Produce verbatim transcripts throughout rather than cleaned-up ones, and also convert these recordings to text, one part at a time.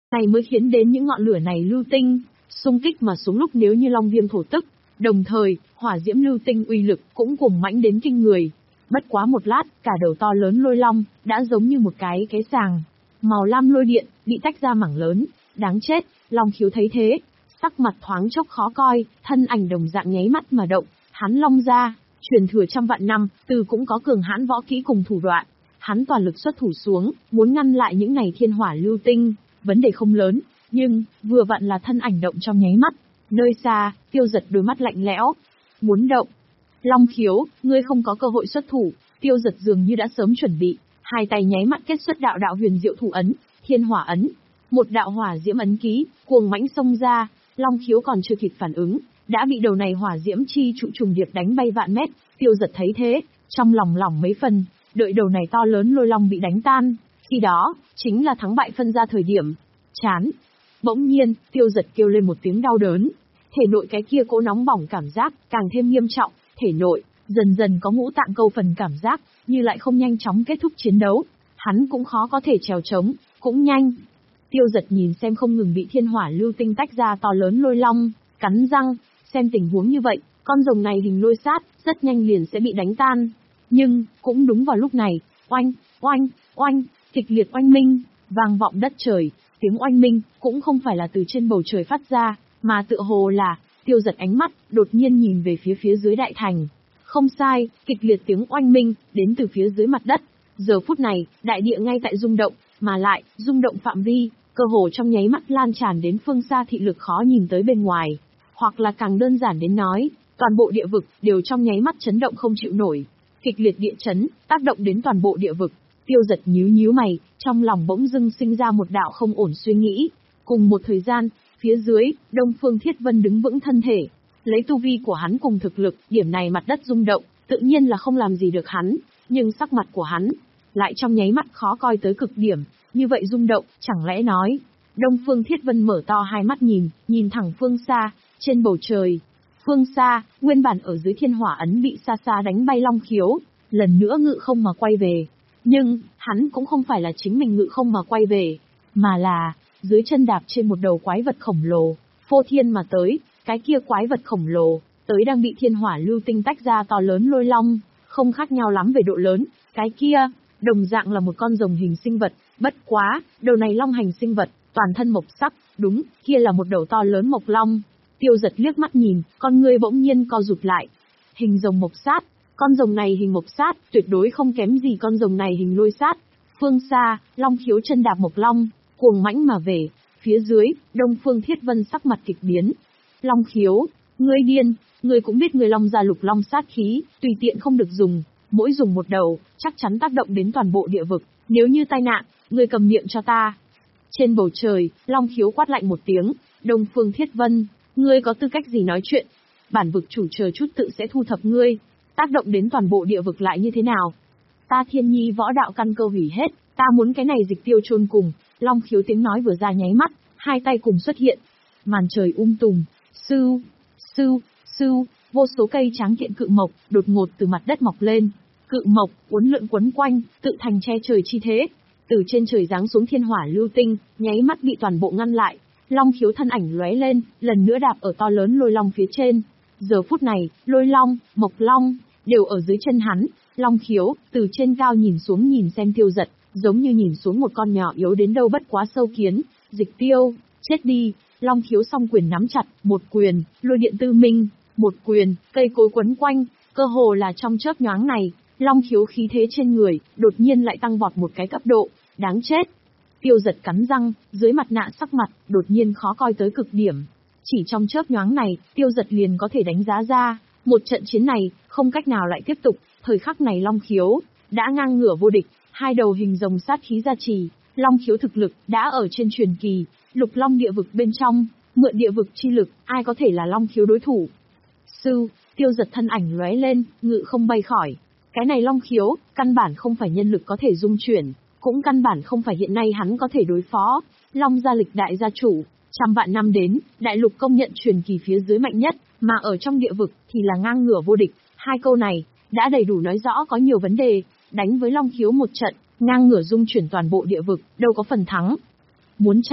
Này mới khiến đến những ngọn lửa này lưu tinh, xung kích mà xuống lúc nếu như long viêm thổ tức, đồng thời, hỏa diễm lưu tinh uy lực cũng cùng mãnh đến kinh người. Bất quá một lát, cả đầu to lớn lôi long, đã giống như một cái cái sàng. Màu lam lôi điện, bị tách ra mảng lớn, đáng chết, Long Khiếu thấy thế, sắc mặt thoáng chốc khó coi, thân ảnh đồng dạng nháy mắt mà động, hắn long ra, truyền thừa trăm vạn năm, từ cũng có cường hãn võ kỹ cùng thủ đoạn. Hắn toàn lực xuất thủ xuống, muốn ngăn lại những này thiên hỏa lưu tinh, vấn đề không lớn, nhưng, vừa vặn là thân ảnh động trong nháy mắt. Nơi xa, Tiêu Dật đôi mắt lạnh lẽo, muốn động. Long Khiếu, ngươi không có cơ hội xuất thủ, Tiêu Dật dường như đã sớm chuẩn bị, hai tay nháy mắt kết xuất đạo đạo huyền diệu thủ ấn, thiên hỏa ấn. Một đạo hỏa diễm ấn ký, cuồng mãnh xông ra, Long Khiếu còn chưa kịp phản ứng, đã bị đầu này hỏa diễm chi trụ trùng điệp đánh bay vạn mét. Tiêu Dật thấy thế, trong lòng lỏng mấy phần, đợi đầu này to lớn lôi long bị đánh tan, khi đó, chính là thắng bại phân ra thời điểm. Chán. Bỗng nhiên, Tiêu Dật kêu lên một tiếng đau đớn. Thể nội cái kia cỗ nóng bỏng cảm giác, càng thêm nghiêm trọng, thể nội, dần dần có ngũ tạng câu phần cảm giác, như lại không nhanh chóng kết thúc chiến đấu. Hắn cũng khó có thể trèo trống, cũng nhanh. Tiêu Dật nhìn xem không ngừng bị thiên hỏa lưu tinh tách ra to lớn lôi long, cắn răng, xem tình huống như vậy, con rồng này hình lôi sát, rất nhanh liền sẽ bị đánh tan. Nhưng, cũng đúng vào lúc này, oanh, oanh, oanh, kịch liệt oanh minh, vang vọng đất trời, tiếng oanh minh, cũng không phải là từ trên bầu trời phát ra, mà tựa hồ là, Tiêu Dật ánh mắt, đột nhiên nhìn về phía phía dưới đại thành. Không sai, kịch liệt tiếng oanh minh, đến từ phía dưới mặt đất. Giờ phút này, đại địa ngay tại rung động, mà lại, rung động phạm vi, cơ hồ trong nháy mắt lan tràn đến phương xa thị lực khó nhìn tới bên ngoài. Hoặc là càng đơn giản đến nói, toàn bộ địa vực, đều trong nháy mắt chấn động không chịu nổi. Kịch liệt địa chấn, tác động đến toàn bộ địa vực. Tiêu Dật nhíu nhíu mày, trong lòng bỗng dưng sinh ra một đạo không ổn suy nghĩ. Cùng một thời gian, phía dưới, Đông Phương Thiết Vân đứng vững thân thể. Lấy tu vi của hắn cùng thực lực, điểm này mặt đất rung động, tự nhiên là không làm gì được hắn, nhưng sắc mặt của hắn, lại trong nháy mắt khó coi tới cực điểm, như vậy rung động, chẳng lẽ nói. Đông Phương Thiết Vân mở to hai mắt nhìn, nhìn thẳng phương xa, trên bầu trời. Phương xa, nguyên bản ở dưới thiên hỏa ấn bị xa xa đánh bay Long Khiếu, lần nữa ngự không mà quay về. Nhưng, hắn cũng không phải là chính mình ngự không mà quay về, mà là, dưới chân đạp trên một đầu quái vật khổng lồ, phô thiên mà tới, cái kia quái vật khổng lồ, tới đang bị thiên hỏa lưu tinh tách ra to lớn lôi long, không khác nhau lắm về độ lớn, cái kia, đồng dạng là một con rồng hình sinh vật, bất quá, đầu này long hành sinh vật, toàn thân mộc sắc, đúng, kia là một đầu to lớn mộc long. Tiêu Dật liếc mắt nhìn, con ngươi bỗng nhiên co rụt lại. Hình rồng mộc sát, con rồng này hình mộc sát, tuyệt đối không kém gì con rồng này hình lôi sát. Phương xa, Long Khiếu chân đạp mộc long, cuồng mãnh mà về, phía dưới, Đông Phương Thiết Vân sắc mặt kịch biến. Long Khiếu, ngươi điên, ngươi cũng biết người long gia lục long sát khí, tùy tiện không được dùng, mỗi dùng một đầu, chắc chắn tác động đến toàn bộ địa vực, nếu như tai nạn, ngươi cầm miệng cho ta. Trên bầu trời, Long Khiếu quát lạnh một tiếng, Đông Phương Thiết Vân, ngươi có tư cách gì nói chuyện? Bản vực chủ chờ chút tự sẽ thu thập ngươi, tác động đến toàn bộ địa vực lại như thế nào? Ta Thiên Nhi võ đạo căn cơ hủy hết, ta muốn cái này dịch tiêu chôn cùng. Long Khiếu tiếng nói vừa ra nháy mắt, hai tay cùng xuất hiện, màn trời um tùm, sưu, sưu, sưu, vô số cây tráng kiện cự mộc đột ngột từ mặt đất mọc lên, cự mộc uốn lượn quấn quanh, tự thành che trời chi thế. Từ trên trời giáng xuống thiên hỏa lưu tinh, nháy mắt bị toàn bộ ngăn lại. Long Khiếu thân ảnh lóe lên, lần nữa đạp ở to lớn lôi long phía trên. Giờ phút này, lôi long, mộc long, đều ở dưới chân hắn. Long Khiếu, từ trên cao nhìn xuống nhìn xem Tiêu Dật, giống như nhìn xuống một con nhỏ yếu đến đâu bất quá sâu kiến. Dịch tiêu, chết đi. Long Khiếu song quyền nắm chặt, một quyền, lôi điện tư minh, một quyền, cây cối quấn quanh, cơ hồ là trong chớp nhoáng này, Long Khiếu khí thế trên người, đột nhiên lại tăng vọt một cái cấp độ, đáng chết. Tiêu Dật cắn răng, dưới mặt nạ sắc mặt, đột nhiên khó coi tới cực điểm. Chỉ trong chớp nhoáng này, Tiêu Dật liền có thể đánh giá ra, một trận chiến này, không cách nào lại tiếp tục, thời khắc này Long Khiếu, đã ngang ngửa vô địch, hai đầu hình rồng sát khí gia trì, Long Khiếu thực lực, đã ở trên truyền kỳ, lục long địa vực bên trong, mượn địa vực chi lực, ai có thể là Long Khiếu đối thủ. Sư, Tiêu Dật thân ảnh lóe lên, ngự không bay khỏi. Cái này Long Khiếu, căn bản không phải nhân lực có thể dung chuyển, cũng căn bản không phải hiện nay hắn có thể đối phó. Long gia lịch đại gia chủ, trăm vạn năm đến, đại lục công nhận truyền kỳ phía dưới mạnh nhất, mà ở trong địa vực thì là ngang ngửa vô địch. Hai câu này, đã đầy đủ nói rõ có nhiều vấn đề, đánh với Long Khiếu một trận, ngang ngửa dung chuyển toàn bộ địa vực, đâu có phần thắng. Muốn chạy,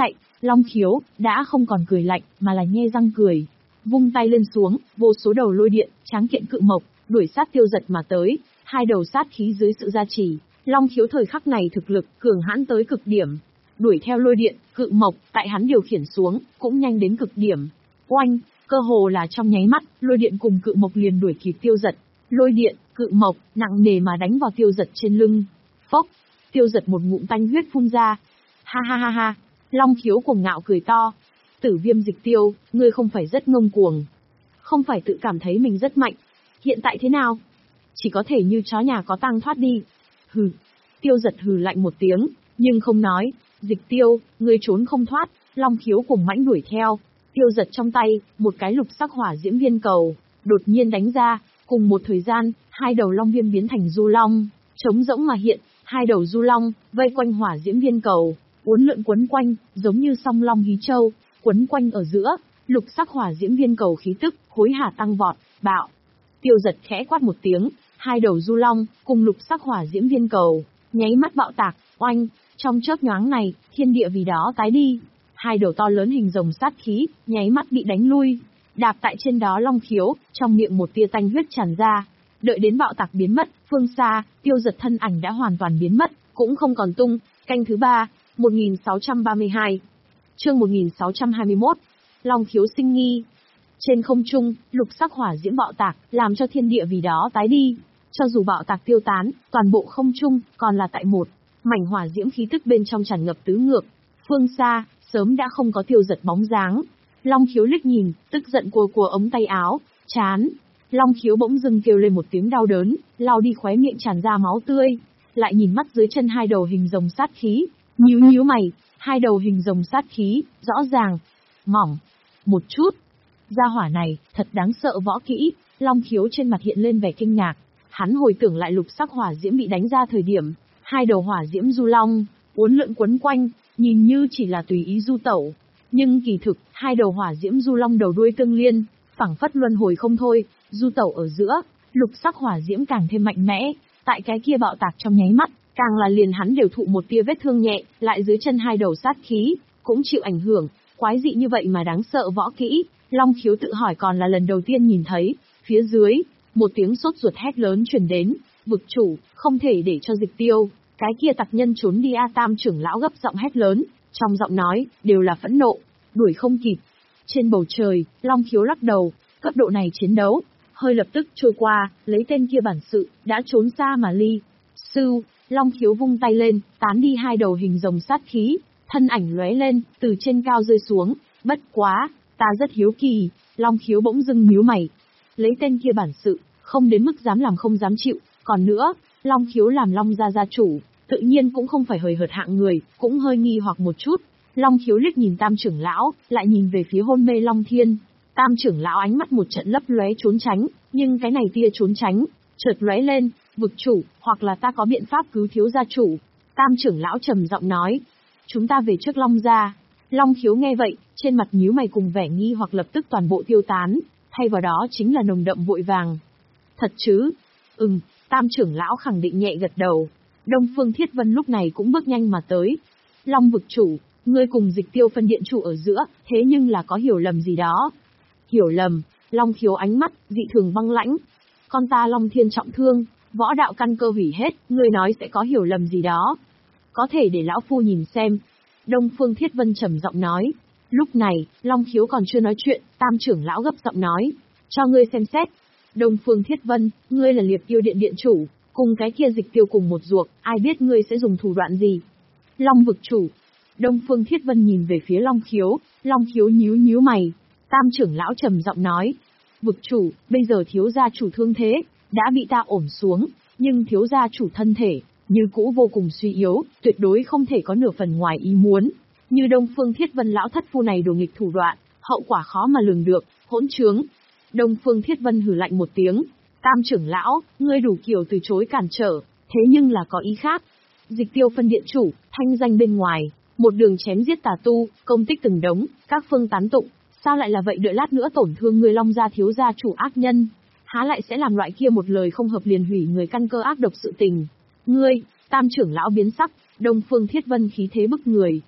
Long Khiếu đã không còn cười lạnh, mà là nhe răng cười. Vung tay lên xuống, vô số đầu lôi điện, tráng kiện cự mộc, đuổi sát Tiêu Dật mà tới, hai đầu sát khí dưới sự gia trì. Long Khiếu thời khắc này thực lực cường hãn tới cực điểm. Đuổi theo lôi điện, cự mộc, tại hắn điều khiển xuống, cũng nhanh đến cực điểm. Oanh, cơ hồ là trong nháy mắt, lôi điện cùng cự mộc liền đuổi kịp Tiêu Dật. Lôi điện, cự mộc, nặng nề mà đánh vào Tiêu Dật trên lưng. Phốc, Tiêu Dật một ngụm tanh huyết phun ra. Ha ha ha ha, Long Khiếu cuồng ngạo cười to. Tử Viêm Dịch Tiêu, ngươi không phải rất ngông cuồng. Không phải tự cảm thấy mình rất mạnh. Hiện tại thế nào? Chỉ có thể như chó nhà có tang thoát đi. Hừ. Tiêu Dật hừ lạnh một tiếng, nhưng không nói. Dịch Tiêu, ngươi trốn không thoát. Long Khiếu cùng mãnh đuổi theo. Tiêu Dật trong tay, một cái lục sắc hỏa diễm viên cầu, đột nhiên đánh ra. Cùng một thời gian, hai đầu long viêm biến thành du long, trống rỗng mà hiện. Hai đầu du long, vây quanh hỏa diễm viên cầu, uốn lượn quấn quanh, giống như song long hí châu, quấn quanh ở giữa. Lục sắc hỏa diễm viên cầu khí tức, hối hả tăng vọt, bạo. Tiêu Dật khẽ quát một tiếng, hai đầu du long, cùng lục sắc hỏa diễm viên cầu, nháy mắt bạo tạc, oanh, trong chớp nhoáng này, thiên địa vì đó tái đi. Hai đầu to lớn hình rồng sát khí, nháy mắt bị đánh lui. Đạp tại trên đó Long Khiếu, trong miệng một tia tanh huyết tràn ra. Đợi đến bạo tạc biến mất, phương xa, Tiêu Dật thân ảnh đã hoàn toàn biến mất, cũng không còn tung. Canh thứ ba, một nghìn sáu trăm ba mươi hai. Chương một nghìn sáu trăm hai mươi mốt. Long Khiếu sinh nghi. Trên không trung, lục sắc hỏa diễm bạo tạc, làm cho thiên địa vì đó tái đi. Cho dù bạo tạc tiêu tán, toàn bộ không trung, còn là tại một mảnh hỏa diễm khí tức bên trong tràn ngập tứ ngược. Phương xa, sớm đã không có Tiêu Dật bóng dáng. Long Khiếu liếc nhìn, tức giận cua cua ống tay áo, chán. Long Khiếu bỗng dưng kêu lên một tiếng đau đớn, lau đi khóe miệng tràn ra máu tươi, lại nhìn mắt dưới chân hai đầu hình rồng sát khí, nhíu nhíu mày, hai đầu hình rồng sát khí, rõ ràng, mỏng, một chút. Gia hỏa này, thật đáng sợ võ kỹ. Long Khiếu trên mặt hiện lên vẻ kinh ngạc, hắn hồi tưởng lại lục sắc hỏa diễm bị đánh ra thời điểm, hai đầu hỏa diễm du long, uốn lượn quấn quanh, nhìn như chỉ là tùy ý du tẩu. Nhưng kỳ thực, hai đầu hỏa diễm du long đầu đuôi tương liên, phảng phất luân hồi không thôi, du tẩu ở giữa, lục sắc hỏa diễm càng thêm mạnh mẽ, tại cái kia bạo tạc trong nháy mắt, càng là liền hắn đều thụ một tia vết thương nhẹ, lại dưới chân hai đầu sát khí, cũng chịu ảnh hưởng, quái dị như vậy mà đáng sợ võ kỹ. Long Khiếu tự hỏi còn là lần đầu tiên nhìn thấy. Phía dưới, một tiếng sốt ruột hét lớn truyền đến, vực chủ, không thể để cho Dịch Tiêu, cái kia tặc nhân trốn đi a. Tam trưởng lão gấp giọng hét lớn, trong giọng nói, đều là phẫn nộ, đuổi không kịp. Trên bầu trời, Long Khiếu lắc đầu, cấp độ này chiến đấu, hơi lập tức trôi qua, lấy tên kia bản sự, đã trốn xa mà ly. Sư, Long Khiếu vung tay lên, tán đi hai đầu hình rồng sát khí, thân ảnh lóe lên, từ trên cao rơi xuống, bất quá, ta rất hiếu kỳ. Long Khiếu bỗng dưng nhíu mày, lấy tên kia bản sự, không đến mức dám làm không dám chịu, còn nữa, Long Khiếu làm Long gia gia chủ, tự nhiên cũng không phải hời hợt hạng người, cũng hơi nghi hoặc một chút. Long Khiếu liếc nhìn Tam trưởng lão, lại nhìn về phía hôn mê Long Thiên. Tam trưởng lão ánh mắt một trận lấp lóe trốn tránh, nhưng cái này tia trốn tránh, chợt lóe lên, vực chủ, hoặc là ta có biện pháp cứu thiếu gia chủ. Tam trưởng lão trầm giọng nói, chúng ta về trước Long gia. Long Khiếu nghe vậy, trên mặt nhíu mày cùng vẻ nghi hoặc lập tức toàn bộ tiêu tán, thay vào đó chính là nồng đậm vội vàng. Thật chứ? Ừm, Tam trưởng lão khẳng định nhẹ gật đầu. Đông Phương Thiết Vân lúc này cũng bước nhanh mà tới. Long vực chủ, ngươi cùng Dịch Tiêu phân điện chủ ở giữa, thế nhưng là có hiểu lầm gì đó. Hiểu lầm? Long Khiếu ánh mắt, dị thường băng lãnh. Con ta Long Thiên trọng thương, võ đạo căn cơ hủy hết, ngươi nói sẽ có hiểu lầm gì đó. Có thể để lão phu nhìn xem. Đông Phương Thiết Vân trầm giọng nói. Lúc này, Long Khiếu còn chưa nói chuyện, Tam trưởng lão gấp giọng nói, cho ngươi xem xét. Đông Phương Thiết Vân, ngươi là Liệp Yêu Điện điện chủ, cùng cái kia Dịch Tiêu cùng một ruột, ai biết ngươi sẽ dùng thủ đoạn gì? Long vực chủ. Đông Phương Thiết Vân nhìn về phía Long Khiếu, Long Khiếu nhíu nhíu mày. Tam trưởng lão trầm giọng nói, vực chủ, bây giờ thiếu gia chủ thương thế, đã bị ta ổn xuống, nhưng thiếu gia chủ thân thể, như cũ vô cùng suy yếu, tuyệt đối không thể có nửa phần ngoài ý muốn. Như Đông Phương Thiết Vân lão thất phu này đồ nghịch thủ đoạn, hậu quả khó mà lường được, hỗn trướng. Đông Phương Thiết Vân hừ lạnh một tiếng, Tam trưởng lão, ngươi đủ kiểu từ chối cản trở, thế nhưng là có ý khác. Dịch Tiêu phân điện chủ, thanh danh bên ngoài, một đường chém giết tà tu, công tích từng đống, các phương tán tụng, sao lại là vậy? Đợi lát nữa tổn thương người Long gia thiếu gia chủ ác nhân, há lại sẽ làm loại kia một lời không hợp liền hủy người căn cơ ác độc sự tình. Ngươi, Tam trưởng lão biến sắc, Đông Phương Thiết Vân khí thế bức người.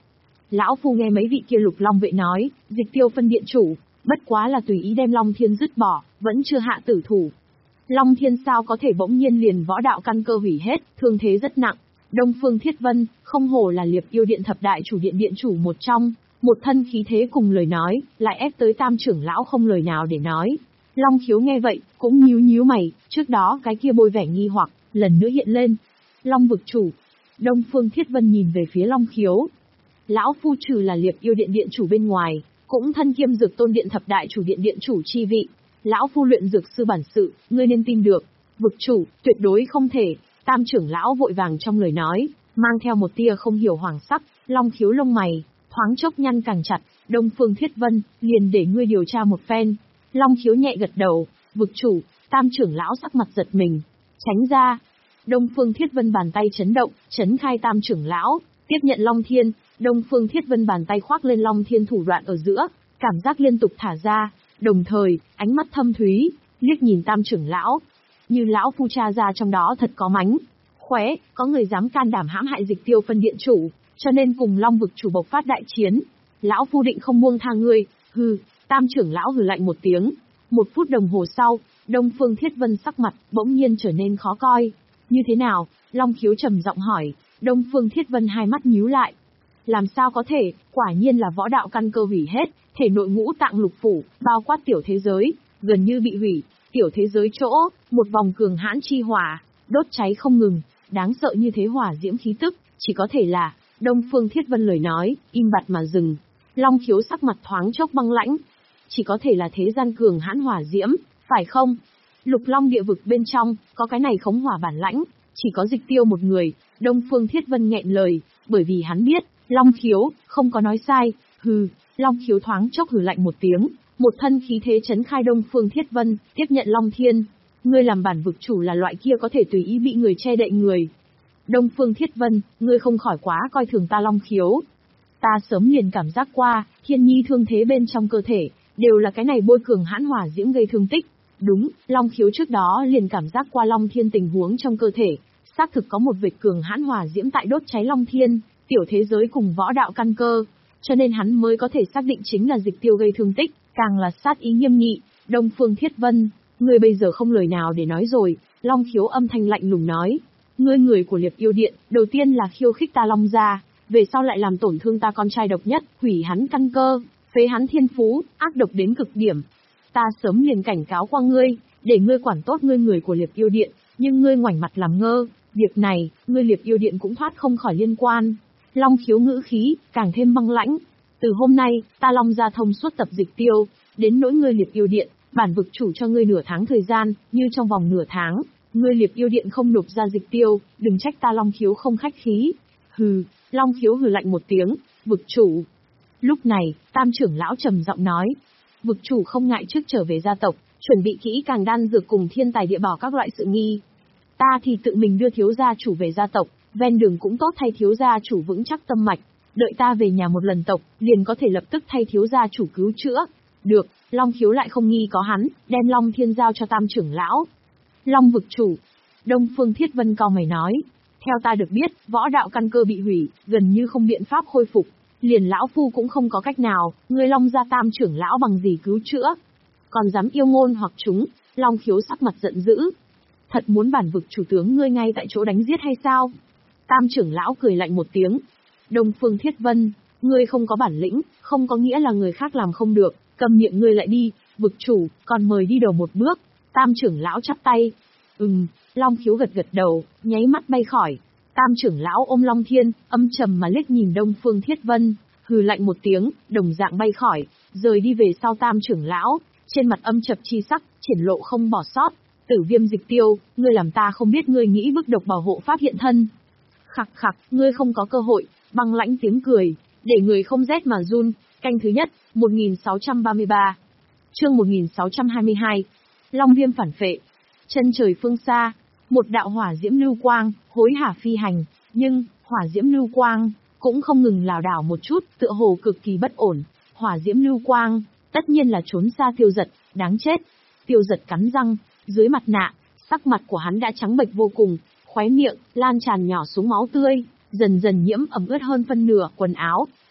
Lão phu nghe mấy vị kia Lục Long vệ nói, Dịch Tiêu phân điện chủ, bất quá là tùy ý đem Long Thiên dứt bỏ, vẫn chưa hạ tử thủ. Long Thiên sao có thể bỗng nhiên liền võ đạo căn cơ hủy hết, thương thế rất nặng. Đông Phương Thiết Vân, không hổ là Liệp Yêu Điện thập đại chủ điện điện chủ một trong, một thân khí thế cùng lời nói, lại ép tới Tam trưởng lão không lời nào để nói. Long Khiếu nghe vậy, cũng nhíu nhíu mày, trước đó cái kia bôi vẻ nghi hoặc, lần nữa hiện lên. Long vực chủ. Đông Phương Thiết Vân nhìn về phía Long Khiếu. Lão phu trừ là Liệp Yêu Điện điện chủ bên ngoài, cũng thân kiêm Dược Tôn Điện thập đại chủ điện điện chủ chi vị. Lão phu luyện dược sư bản sự, ngươi nên tin được. Vực chủ, tuyệt đối không thể. Tam trưởng lão vội vàng trong lời nói, mang theo một tia không hiểu hoàng sắc. Long Khiếu lông mày thoáng chốc nhăn càng chặt. Đông Phương Thiết Vân, liền để ngươi điều tra một phen. Long Khiếu nhẹ gật đầu. Vực chủ. Tam trưởng lão sắc mặt giật mình, tránh ra. Đông Phương Thiết Vân bàn tay chấn động, chấn khai Tam trưởng lão, tiếp nhận Long Thiên. Đông Phương Thiết Vân bàn tay khoác lên Long Thiên thủ đoạn ở giữa, cảm giác liên tục thả ra, đồng thời, ánh mắt thâm thúy, liếc nhìn Tam trưởng lão. Như lão phu tra ra trong đó thật có mánh khóe, có người dám can đảm hãm hại Dịch Tiêu phân điện chủ, cho nên cùng Long vực chủ bộc phát đại chiến. Lão phu định không buông tha ngươi. Hừ. Tam trưởng lão hừ lạnh một tiếng. Một phút đồng hồ sau, Đông Phương Thiết Vân sắc mặt bỗng nhiên trở nên khó coi. Như thế nào? Long Khiếu trầm giọng hỏi. Đông Phương Thiết Vân hai mắt nhíu lại. Làm sao có thể? Quả nhiên là võ đạo căn cơ hủy hết, thể nội ngũ tạng lục phủ, bao quát tiểu thế giới, gần như bị hủy. Tiểu thế giới chỗ, một vòng cường hãn chi hỏa, đốt cháy không ngừng, đáng sợ như thế hỏa diễm khí tức, chỉ có thể là. Đông Phương Thiết Vân lời nói, im bặt mà dừng. Long Khiếu sắc mặt thoáng chốc băng lãnh. Chỉ có thể là thế gian cường hãn hỏa diễm, phải không? Lục Long địa vực bên trong, có cái này khống hỏa bản lãnh, chỉ có Dịch Tiêu một người. Đông Phương Thiết Vân nghẹn lời, bởi vì hắn biết, Long Khiếu, không có nói sai. Hừ. Long Khiếu thoáng chốc hừ lạnh một tiếng, một thân khí thế chấn khai Đông Phương Thiết Vân, tiếp nhận Long Thiên. Ngươi làm bản vực chủ là loại kia có thể tùy ý bị người che đậy người. Đông Phương Thiết Vân, ngươi không khỏi quá coi thường ta Long Khiếu. Ta sớm liền cảm giác qua, Thiên Nhi thương thế bên trong cơ thể, đều là cái này bôi cường hãn hỏa diễm gây thương tích. Đúng, Long Khiếu trước đó liền cảm giác qua Long Thiên tình huống trong cơ thể, xác thực có một vệt cường hãn hỏa diễm tại đốt cháy Long Thiên, tiểu thế giới cùng võ đạo căn cơ, cho nên hắn mới có thể xác định chính là Dịch Tiêu gây thương tích, càng là sát ý nghiêm nghị. Đông Phương Thiết Vân, ngươi bây giờ không lời nào để nói rồi. Long Khiếu âm thanh lạnh lùng nói, ngươi người của Liệp Yêu Điện, đầu tiên là khiêu khích ta Long gia, về sau lại làm tổn thương ta con trai độc nhất, hủy hắn căn cơ, phế hắn thiên phú, ác độc đến cực điểm. Ta sớm liền cảnh cáo qua ngươi, để ngươi quản tốt ngươi người của Liệp Yêu Điện, nhưng ngươi ngoảnh mặt làm ngơ, việc này, ngươi Liệp Yêu Điện cũng thoát không khỏi liên quan. Long Khiếu ngữ khí, càng thêm băng lãnh. Từ hôm nay, ta Long gia thông suốt tập Dịch Tiêu, đến nỗi ngươi Liệp Yêu Điện, bản vực chủ cho ngươi nửa tháng thời gian, như trong vòng nửa tháng, ngươi Liệp Yêu Điện không nộp ra Dịch Tiêu, đừng trách ta Long Khiếu không khách khí. Hừ. Long Khiếu hừ lạnh một tiếng, vực chủ. Lúc này, Tam trưởng lão trầm giọng nói, vực chủ không ngại trước trở về gia tộc, chuẩn bị kỹ càng đan dược cùng thiên tài địa bảo các loại sự nghi. Ta thì tự mình đưa thiếu gia chủ về gia tộc, ven đường cũng tốt thay thiếu gia chủ vững chắc tâm mạch, đợi ta về nhà một lần tộc, liền có thể lập tức thay thiếu gia chủ cứu chữa. Được. Long Khiếu lại không nghi có hắn, đem Long Thiên giao cho Tam trưởng lão. Long vực chủ. Đông Phương Thiết Vân cau mày nói, theo ta được biết, võ đạo căn cơ bị hủy, gần như không biện pháp khôi phục, liền lão phu cũng không có cách nào, ngươi Long gia Tam trưởng lão bằng gì cứu chữa? Còn dám yêu ngôn hoặc chúng? Long Khiếu sắc mặt giận dữ. Thật muốn bản vực chủ tướng ngươi ngay tại chỗ đánh giết hay sao? Tam trưởng lão cười lạnh một tiếng. Đông Phương Thiết Vân, ngươi không có bản lĩnh, không có nghĩa là người khác làm không được, cầm miệng ngươi lại đi, vực chủ, còn mời đi đầu một bước. Tam trưởng lão chắp tay. Ừm. Long Khiếu gật gật đầu, nháy mắt bay khỏi. Tam trưởng lão ôm Long Thiên, âm trầm mà liếc nhìn Đông Phương Thiết Vân, hừ lạnh một tiếng, đồng dạng bay khỏi, rời đi về sau Tam trưởng lão, trên mặt âm trầm chi sắc, triển lộ không bỏ sót. Tử Viêm Dịch Tiêu, ngươi làm ta không biết ngươi nghĩ bức độc bảo hộ pháp hiện thân. Khặc khặc, ngươi không có cơ hội. Băng lãnh tiếng cười, để người không rét mà run. Canh thứ nhất, một nghìn sáu trăm ba mươi ba. Chương một nghìn sáu trăm hai mươi hai. Long Viêm phản phệ. Chân trời phương xa, một đạo hỏa diễm lưu quang, hối hả phi hành, nhưng, hỏa diễm lưu quang, cũng không ngừng lảo đảo một chút, tựa hồ cực kỳ bất ổn. Hỏa diễm lưu quang, tất nhiên là trốn xa Tiêu Dật, đáng chết. Tiêu Dật cắn răng, dưới mặt nạ, sắc mặt của hắn đã trắng bệch vô cùng, khóe miệng, lan tràn nhỏ xuống máu tươi, dần dần nhiễm ẩm ướt hơn phân nửa quần áo,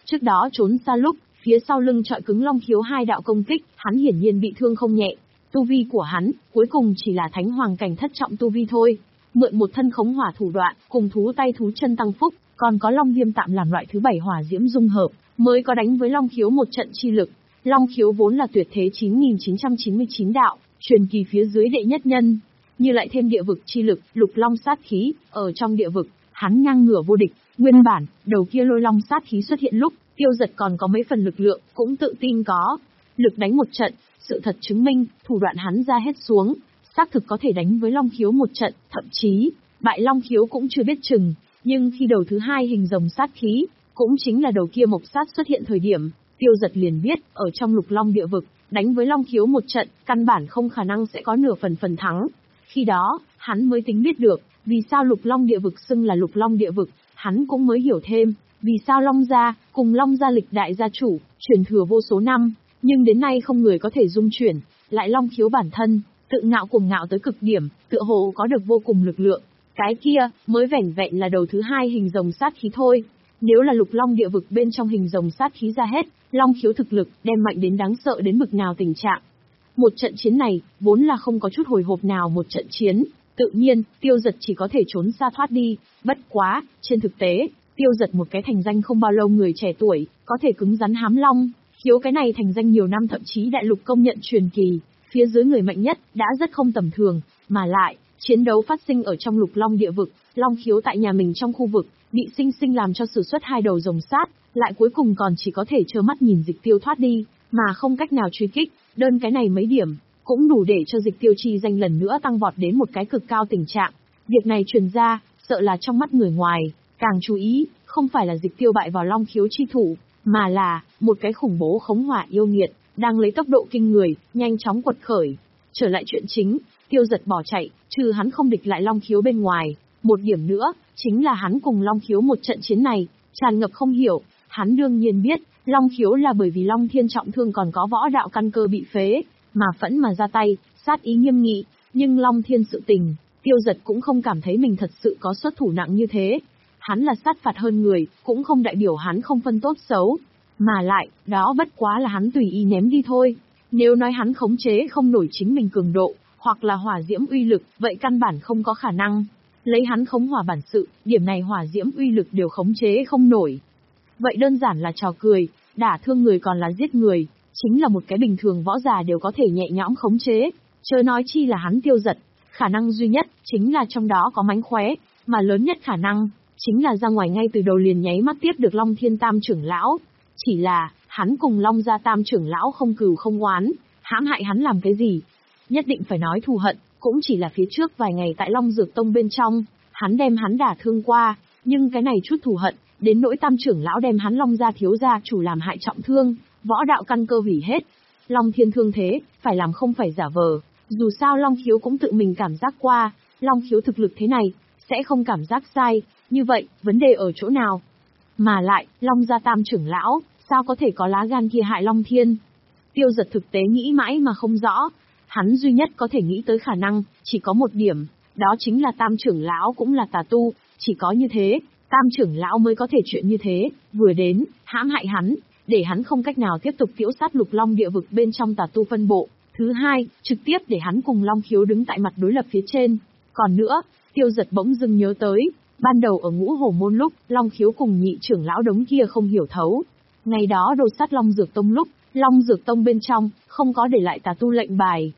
Trước đó trốn xa lúc, phía sau lưng trọi cứng Long Khiếu hai đạo công kích, hắn hiển nhiên bị thương không nhẹ. Tu vi của hắn, cuối cùng chỉ là thánh hoàng cảnh thất trọng tu vi thôi. Mượn một thân khống hỏa thủ đoạn, cùng thú tay thú chân tăng phúc, còn có Long Viêm tạm làm loại thứ bảy hỏa diễm dung hợp, mới có đánh với Long Khiếu một trận chi lực. Long Khiếu vốn là tuyệt thế chín nghìn chín trăm chín mươi chín đạo, truyền kỳ phía dưới đệ nhất nhân, như lại thêm địa vực chi lực, lục long sát khí, ở trong địa vực, hắn ngang ngửa vô địch. Nguyên bản, đầu kia lôi long sát khí xuất hiện lúc, Tiêu Dật còn có mấy phần lực lượng, cũng tự tin có lực đánh một trận. Sự thật chứng minh, thủ đoạn hắn ra hết xuống, xác thực có thể đánh với Long Khiếu một trận, thậm chí, bại Long Khiếu cũng chưa biết chừng. Nhưng khi đầu thứ hai hình rồng sát khí, cũng chính là đầu kia mộc sát xuất hiện thời điểm, Tiêu Dật liền biết, ở trong lục long địa vực, đánh với Long Khiếu một trận, căn bản không khả năng sẽ có nửa phần phần thắng. Khi đó, hắn mới tính biết được, vì sao lục long địa vực xưng là lục long địa vực, hắn cũng mới hiểu thêm, vì sao Long Gia, cùng Long Gia lịch đại gia chủ, truyền thừa vô số năm, nhưng đến nay không người có thể dung chuyển, lại Long Khiếu bản thân, tự ngạo cuồng ngạo tới cực điểm, tựa hồ có được vô cùng lực lượng. Cái kia, mới vẻn vẹn là đầu thứ hai hình rồng sát khí thôi. Nếu là lục long địa vực bên trong hình rồng sát khí ra hết, Long Khiếu thực lực đem mạnh đến đáng sợ đến bực nào tình trạng. Một trận chiến này, vốn là không có chút hồi hộp nào một trận chiến, tự nhiên, Tiêu Dật chỉ có thể trốn xa thoát đi. Bất quá, trên thực tế, Tiêu Dật một cái thành danh không bao lâu người trẻ tuổi, có thể cứng rắn hám Long Khiếu cái này thành danh nhiều năm thậm chí đại lục công nhận truyền kỳ, phía dưới người mạnh nhất, đã rất không tầm thường, mà lại, chiến đấu phát sinh ở trong lục long địa vực, Long Khiếu tại nhà mình trong khu vực, bị sinh sinh làm cho sử xuất hai đầu rồng sát, lại cuối cùng còn chỉ có thể trơ mắt nhìn Dịch Tiêu thoát đi, mà không cách nào truy kích, đơn cái này mấy điểm, cũng đủ để cho Dịch Tiêu chi danh lần nữa tăng vọt đến một cái cực cao tình trạng. Việc này truyền ra, sợ là trong mắt người ngoài, càng chú ý, không phải là Dịch Tiêu bại vào Long Khiếu chi thủ, mà là, một cái khủng bố khống hỏa yêu nghiệt, đang lấy tốc độ kinh người, nhanh chóng quật khởi. Trở lại chuyện chính, Tiêu Dật bỏ chạy, trừ hắn không địch lại Long Khiếu bên ngoài. Một điểm nữa, chính là hắn cùng Long Khiếu một trận chiến này, tràn ngập không hiểu. Hắn đương nhiên biết, Long Khiếu là bởi vì Long Thiên trọng thương còn có võ đạo căn cơ bị phế, mà phẫn mà ra tay, sát ý nghiêm nghị. Nhưng Long Thiên sự tình, Tiêu Dật cũng không cảm thấy mình thật sự có xuất thủ nặng như thế. Hắn là sát phạt hơn người, cũng không đại biểu hắn không phân tốt xấu. Mà lại, đó bất quá là hắn tùy ý ném đi thôi. Nếu nói hắn khống chế không nổi chính mình cường độ, hoặc là hỏa diễm uy lực, vậy căn bản không có khả năng. Lấy hắn khống hỏa bản sự, điểm này hỏa diễm uy lực đều khống chế không nổi. Vậy đơn giản là trò cười, đả thương người còn là giết người, chính là một cái bình thường võ giả đều có thể nhẹ nhõm khống chế, chớ nói chi là hắn Tiêu Dật. Khả năng duy nhất, chính là trong đó có mánh khóe, mà lớn nhất khả năng, chính là ra ngoài ngay từ đầu liền nháy mắt tiếp được Long Thiên Tam trưởng lão. Chỉ là, hắn cùng Long Gia Tam trưởng lão không cừu không oán, hãm hại hắn làm cái gì? Nhất định phải nói thù hận, cũng chỉ là phía trước vài ngày tại Long Dược Tông bên trong, hắn đem hắn đả thương qua, nhưng cái này chút thù hận, đến nỗi Tam trưởng lão đem hắn Long Gia thiếu gia chủ làm hại trọng thương, võ đạo căn cơ hủy hết. Long Thiên thương thế, phải làm không phải giả vờ, dù sao Long Khiếu cũng tự mình cảm giác qua, Long Khiếu thực lực thế này, sẽ không cảm giác sai, như vậy, vấn đề ở chỗ nào? Mà lại, Long Gia Tam trưởng lão, sao có thể có lá gan kia hại Long Thiên? Tiêu Dật thực tế nghĩ mãi mà không rõ, hắn duy nhất có thể nghĩ tới khả năng, chỉ có một điểm, đó chính là Tam trưởng lão cũng là tà tu, chỉ có như thế, Tam trưởng lão mới có thể chuyện như thế, vừa đến, hãm hại hắn, để hắn không cách nào tiếp tục tiễu sát lục long địa vực bên trong tà tu phân bộ. Thứ hai, trực tiếp để hắn cùng Long Khiếu đứng tại mặt đối lập phía trên. Còn nữa, Tiêu Dật bỗng dưng nhớ tới, ban đầu ở Ngũ Hổ Môn lúc, Long Khiếu cùng nhị trưởng lão đống kia không hiểu thấu. Ngày đó đồ sát Long Dược Tông lúc, Long Dược Tông bên trong, không có để lại tà tu lệnh bài.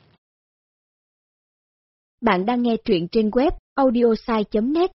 Bạn đang nghe truyện trên web audiosai chấm net.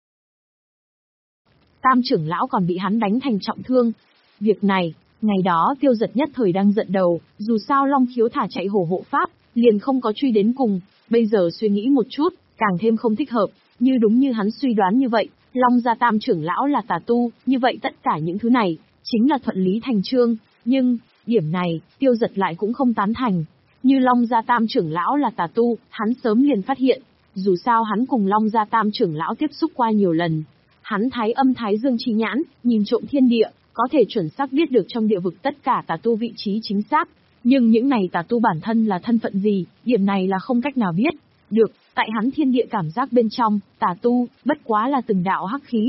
Tam trưởng lão còn bị hắn đánh thành trọng thương. Việc này, ngày đó Tiêu Dật nhất thời đang giận đầu, dù sao Long Khiếu thả chạy hổ hộ pháp, liền không có truy đến cùng. Bây giờ suy nghĩ một chút, càng thêm không thích hợp, như đúng như hắn suy đoán như vậy, Long Gia Tam trưởng lão là tà tu, như vậy tất cả những thứ này, chính là thuận lý thành chương. Nhưng, điểm này, Tiêu Dật lại cũng không tán thành. Như Long Gia Tam trưởng lão là tà tu, hắn sớm liền phát hiện, dù sao hắn cùng Long Gia Tam trưởng lão tiếp xúc qua nhiều lần. Hắn thái âm thái dương chi nhãn, nhìn trộm thiên địa, có thể chuẩn xác biết được trong địa vực tất cả tà tu vị trí chính xác. Nhưng những này tà tu bản thân là thân phận gì, điểm này là không cách nào biết được. Tại hắn thiên địa cảm giác bên trong, tà tu, bất quá là từng đạo hắc khí.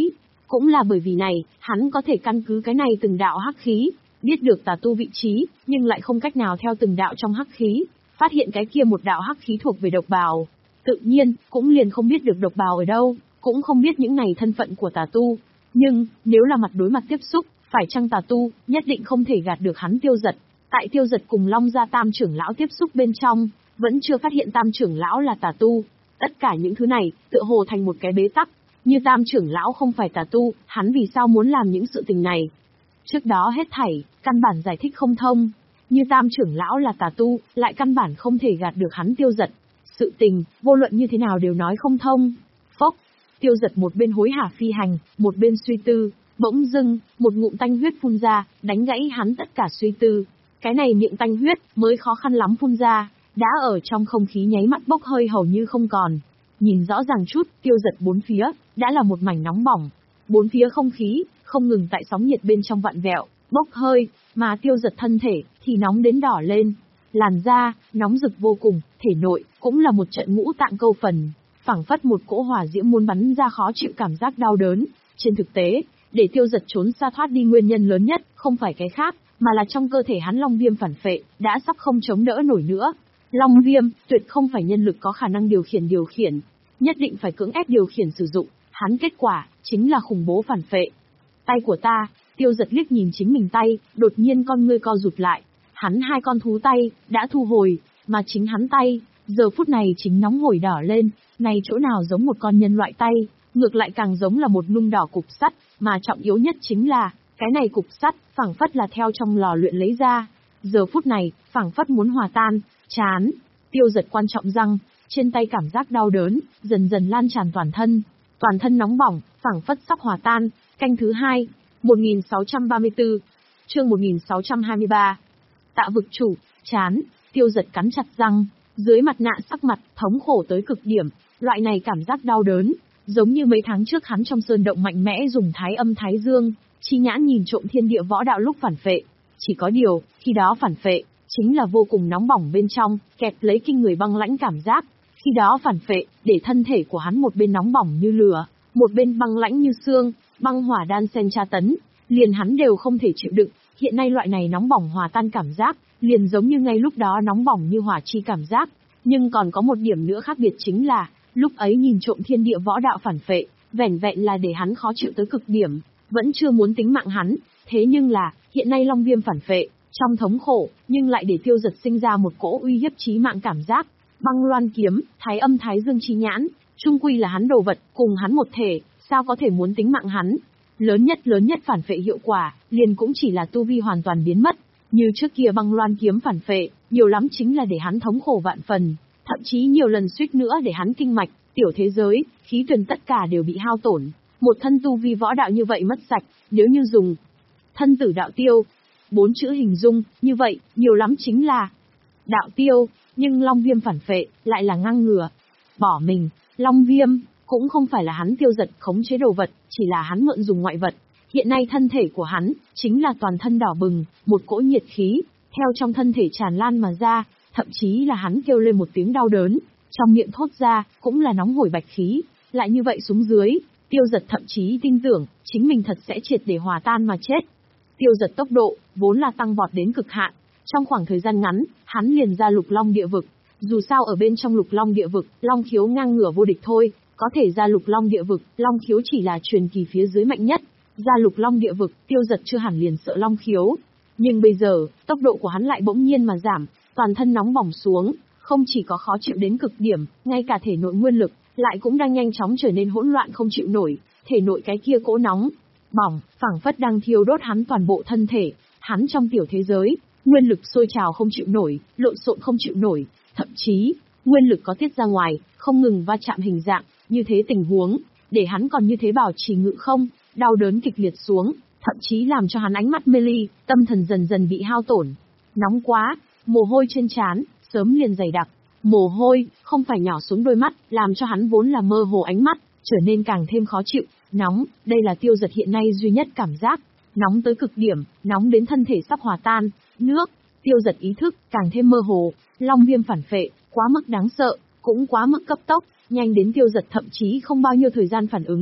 Cũng là bởi vì này, hắn có thể căn cứ cái này từng đạo hắc khí, biết được tà tu vị trí, nhưng lại không cách nào theo từng đạo trong hắc khí, phát hiện cái kia một đạo hắc khí thuộc về độc bào. Tự nhiên, cũng liền không biết được độc bào ở đâu, cũng không biết những này thân phận của tà tu. Nhưng, nếu là mặt đối mặt tiếp xúc, phải chăng tà tu, nhất định không thể gạt được hắn Tiêu Dật. Tại Tiêu Dật cùng Long Gia Tam trưởng lão tiếp xúc bên trong, vẫn chưa phát hiện Tam trưởng lão là tà tu. Tất cả những thứ này, tựa hồ thành một cái bế tắc. Như Tam trưởng lão không phải tà tu, hắn vì sao muốn làm những sự tình này? Trước đó hết thảy, căn bản giải thích không thông. Như Tam trưởng lão là tà tu, lại căn bản không thể gạt được hắn Tiêu Dật. Sự tình, vô luận như thế nào đều nói không thông. Phốc, Tiêu Dật một bên hối hả phi hành, một bên suy tư, bỗng dưng, một ngụm tanh huyết phun ra, đánh gãy hắn tất cả suy tư. Cái này miệng tanh huyết, mới khó khăn lắm phun ra, đã ở trong không khí nháy mắt bốc hơi hầu như không còn. Nhìn rõ ràng chút, Tiêu Dật bốn phía, đã là một mảnh nóng bỏng. Bốn phía không khí, không ngừng tại sóng nhiệt bên trong vặn vẹo, bốc hơi, mà Tiêu Dật thân thể, thì nóng đến đỏ lên. Làn da, nóng rực vô cùng, thể nội, cũng là một trận ngũ tạng câu phần, phảng phất một cỗ hỏa diễm muốn bắn ra khó chịu cảm giác đau đớn. Trên thực tế, để Tiêu Dật trốn xa thoát đi nguyên nhân lớn nhất, không phải cái khác, mà là trong cơ thể hắn long viêm phản phệ, đã sắp không chống đỡ nổi nữa. Long viêm, tuyệt không phải nhân lực có khả năng điều khiển điều khiển, nhất định phải cưỡng ép điều khiển sử dụng, hắn kết quả, chính là khủng bố phản phệ. Tay của ta, Tiêu Dật liếc nhìn chính mình tay, đột nhiên con ngươi co rụt lại. Hắn hai con thú tay, đã thu hồi, mà chính hắn tay, giờ phút này chính nóng hổi đỏ lên, này chỗ nào giống một con nhân loại tay, ngược lại càng giống là một nung đỏ cục sắt, mà trọng yếu nhất chính là, cái này cục sắt, phảng phất là theo trong lò luyện lấy ra. Giờ phút này, phảng phất muốn hòa tan, chán. Tiêu Dật quan trọng răng, trên tay cảm giác đau đớn, dần dần lan tràn toàn thân. Toàn thân nóng bỏng, phảng phất sắp hòa tan. Canh thứ hai, một nghìn sáu trăm ba mươi tư, chương một nghìn sáu trăm hai mươi ba. Tạ vực chủ, chán. Tiêu Dật cắn chặt răng, dưới mặt nạ sắc mặt, thống khổ tới cực điểm. Loại này cảm giác đau đớn, giống như mấy tháng trước hắn trong sơn động mạnh mẽ dùng thái âm thái dương, chi nhãn nhìn trộm thiên địa võ đạo lúc phản phệ. Chỉ có điều, khi đó phản phệ, chính là vô cùng nóng bỏng bên trong, kẹp lấy kinh người băng lãnh cảm giác. Khi đó phản phệ, để thân thể của hắn một bên nóng bỏng như lửa, một bên băng lãnh như xương, băng hỏa đan xen tra tấn, liền hắn đều không thể chịu đựng. Hiện nay loại này nóng bỏng hòa tan cảm giác, liền giống như ngay lúc đó nóng bỏng như hỏa chi cảm giác. Nhưng còn có một điểm nữa khác biệt chính là, lúc ấy nhìn trộm thiên địa võ đạo phản phệ, vẻn vẹn là để hắn khó chịu tới cực điểm, vẫn chưa muốn tính mạng hắn. Thế nhưng là, hiện nay long viêm phản phệ, trong thống khổ, nhưng lại để Tiêu Dật sinh ra một cỗ uy hiếp chí mạng cảm giác. Băng loan kiếm, thái âm thái dương chi nhãn, chung quy là hắn đồ vật, cùng hắn một thể, sao có thể muốn tính mạng hắn. Lớn nhất lớn nhất phản phệ hiệu quả, liền cũng chỉ là tu vi hoàn toàn biến mất. Như trước kia băng loan kiếm phản phệ, nhiều lắm chính là để hắn thống khổ vạn phần, thậm chí nhiều lần suýt nữa để hắn kinh mạch, tiểu thế giới, khí tuyển tất cả đều bị hao tổn. Một thân tu vi võ đạo như vậy mất sạch, nếu như dùng thân tử đạo tiêu, bốn chữ hình dung, như vậy, nhiều lắm chính là đạo tiêu, nhưng long viêm phản phệ, lại là ngang ngửa. Bỏ mình, long viêm, cũng không phải là hắn Tiêu Dật khống chế đồ vật, chỉ là hắn mượn dùng ngoại vật. Hiện nay thân thể của hắn, chính là toàn thân đỏ bừng, một cỗ nhiệt khí, theo trong thân thể tràn lan mà ra, thậm chí là hắn kêu lên một tiếng đau đớn, trong miệng thốt ra, cũng là nóng hổi bạch khí. Lại như vậy xuống dưới, Tiêu Dật thậm chí tin tưởng, chính mình thật sẽ triệt để hòa tan mà chết. Tiêu Dật tốc độ, vốn là tăng vọt đến cực hạn. Trong khoảng thời gian ngắn, hắn liền ra lục long địa vực. Dù sao ở bên trong lục long địa vực, long khiếu ngang ngửa vô địch thôi, có thể ra lục long địa vực, long khiếu chỉ là truyền kỳ phía dưới mạnh nhất. Ra lục long địa vực, Tiêu Dật chưa hẳn liền sợ long khiếu. Nhưng bây giờ, tốc độ của hắn lại bỗng nhiên mà giảm, toàn thân nóng bỏng xuống, không chỉ có khó chịu đến cực điểm, ngay cả thể nội nguyên lực, lại cũng đang nhanh chóng trở nên hỗn loạn không chịu nổi, thể nội cái kia cỗ nóng, bỏng, phảng phất đang thiêu đốt hắn toàn bộ thân thể, hắn trong tiểu thế giới, nguyên lực sôi trào không chịu nổi, lộn xộn không chịu nổi, thậm chí, nguyên lực có tiết ra ngoài, không ngừng va chạm hình dạng, như thế tình huống, để hắn còn như thế bảo trì ngự không, đau đớn kịch liệt xuống, thậm chí làm cho hắn ánh mắt mê ly, tâm thần dần dần bị hao tổn. Nóng quá, mồ hôi trên trán, sớm liền dày đặc, mồ hôi, không phải nhỏ xuống đôi mắt, làm cho hắn vốn là mơ hồ ánh mắt, trở nên càng thêm khó chịu. Nóng, đây là Tiêu Dật hiện nay duy nhất cảm giác, nóng tới cực điểm, nóng đến thân thể sắp hòa tan. Nước, Tiêu Dật ý thức, càng thêm mơ hồ, long viêm phản phệ, quá mức đáng sợ, cũng quá mức cấp tốc, nhanh đến Tiêu Dật thậm chí không bao nhiêu thời gian phản ứng.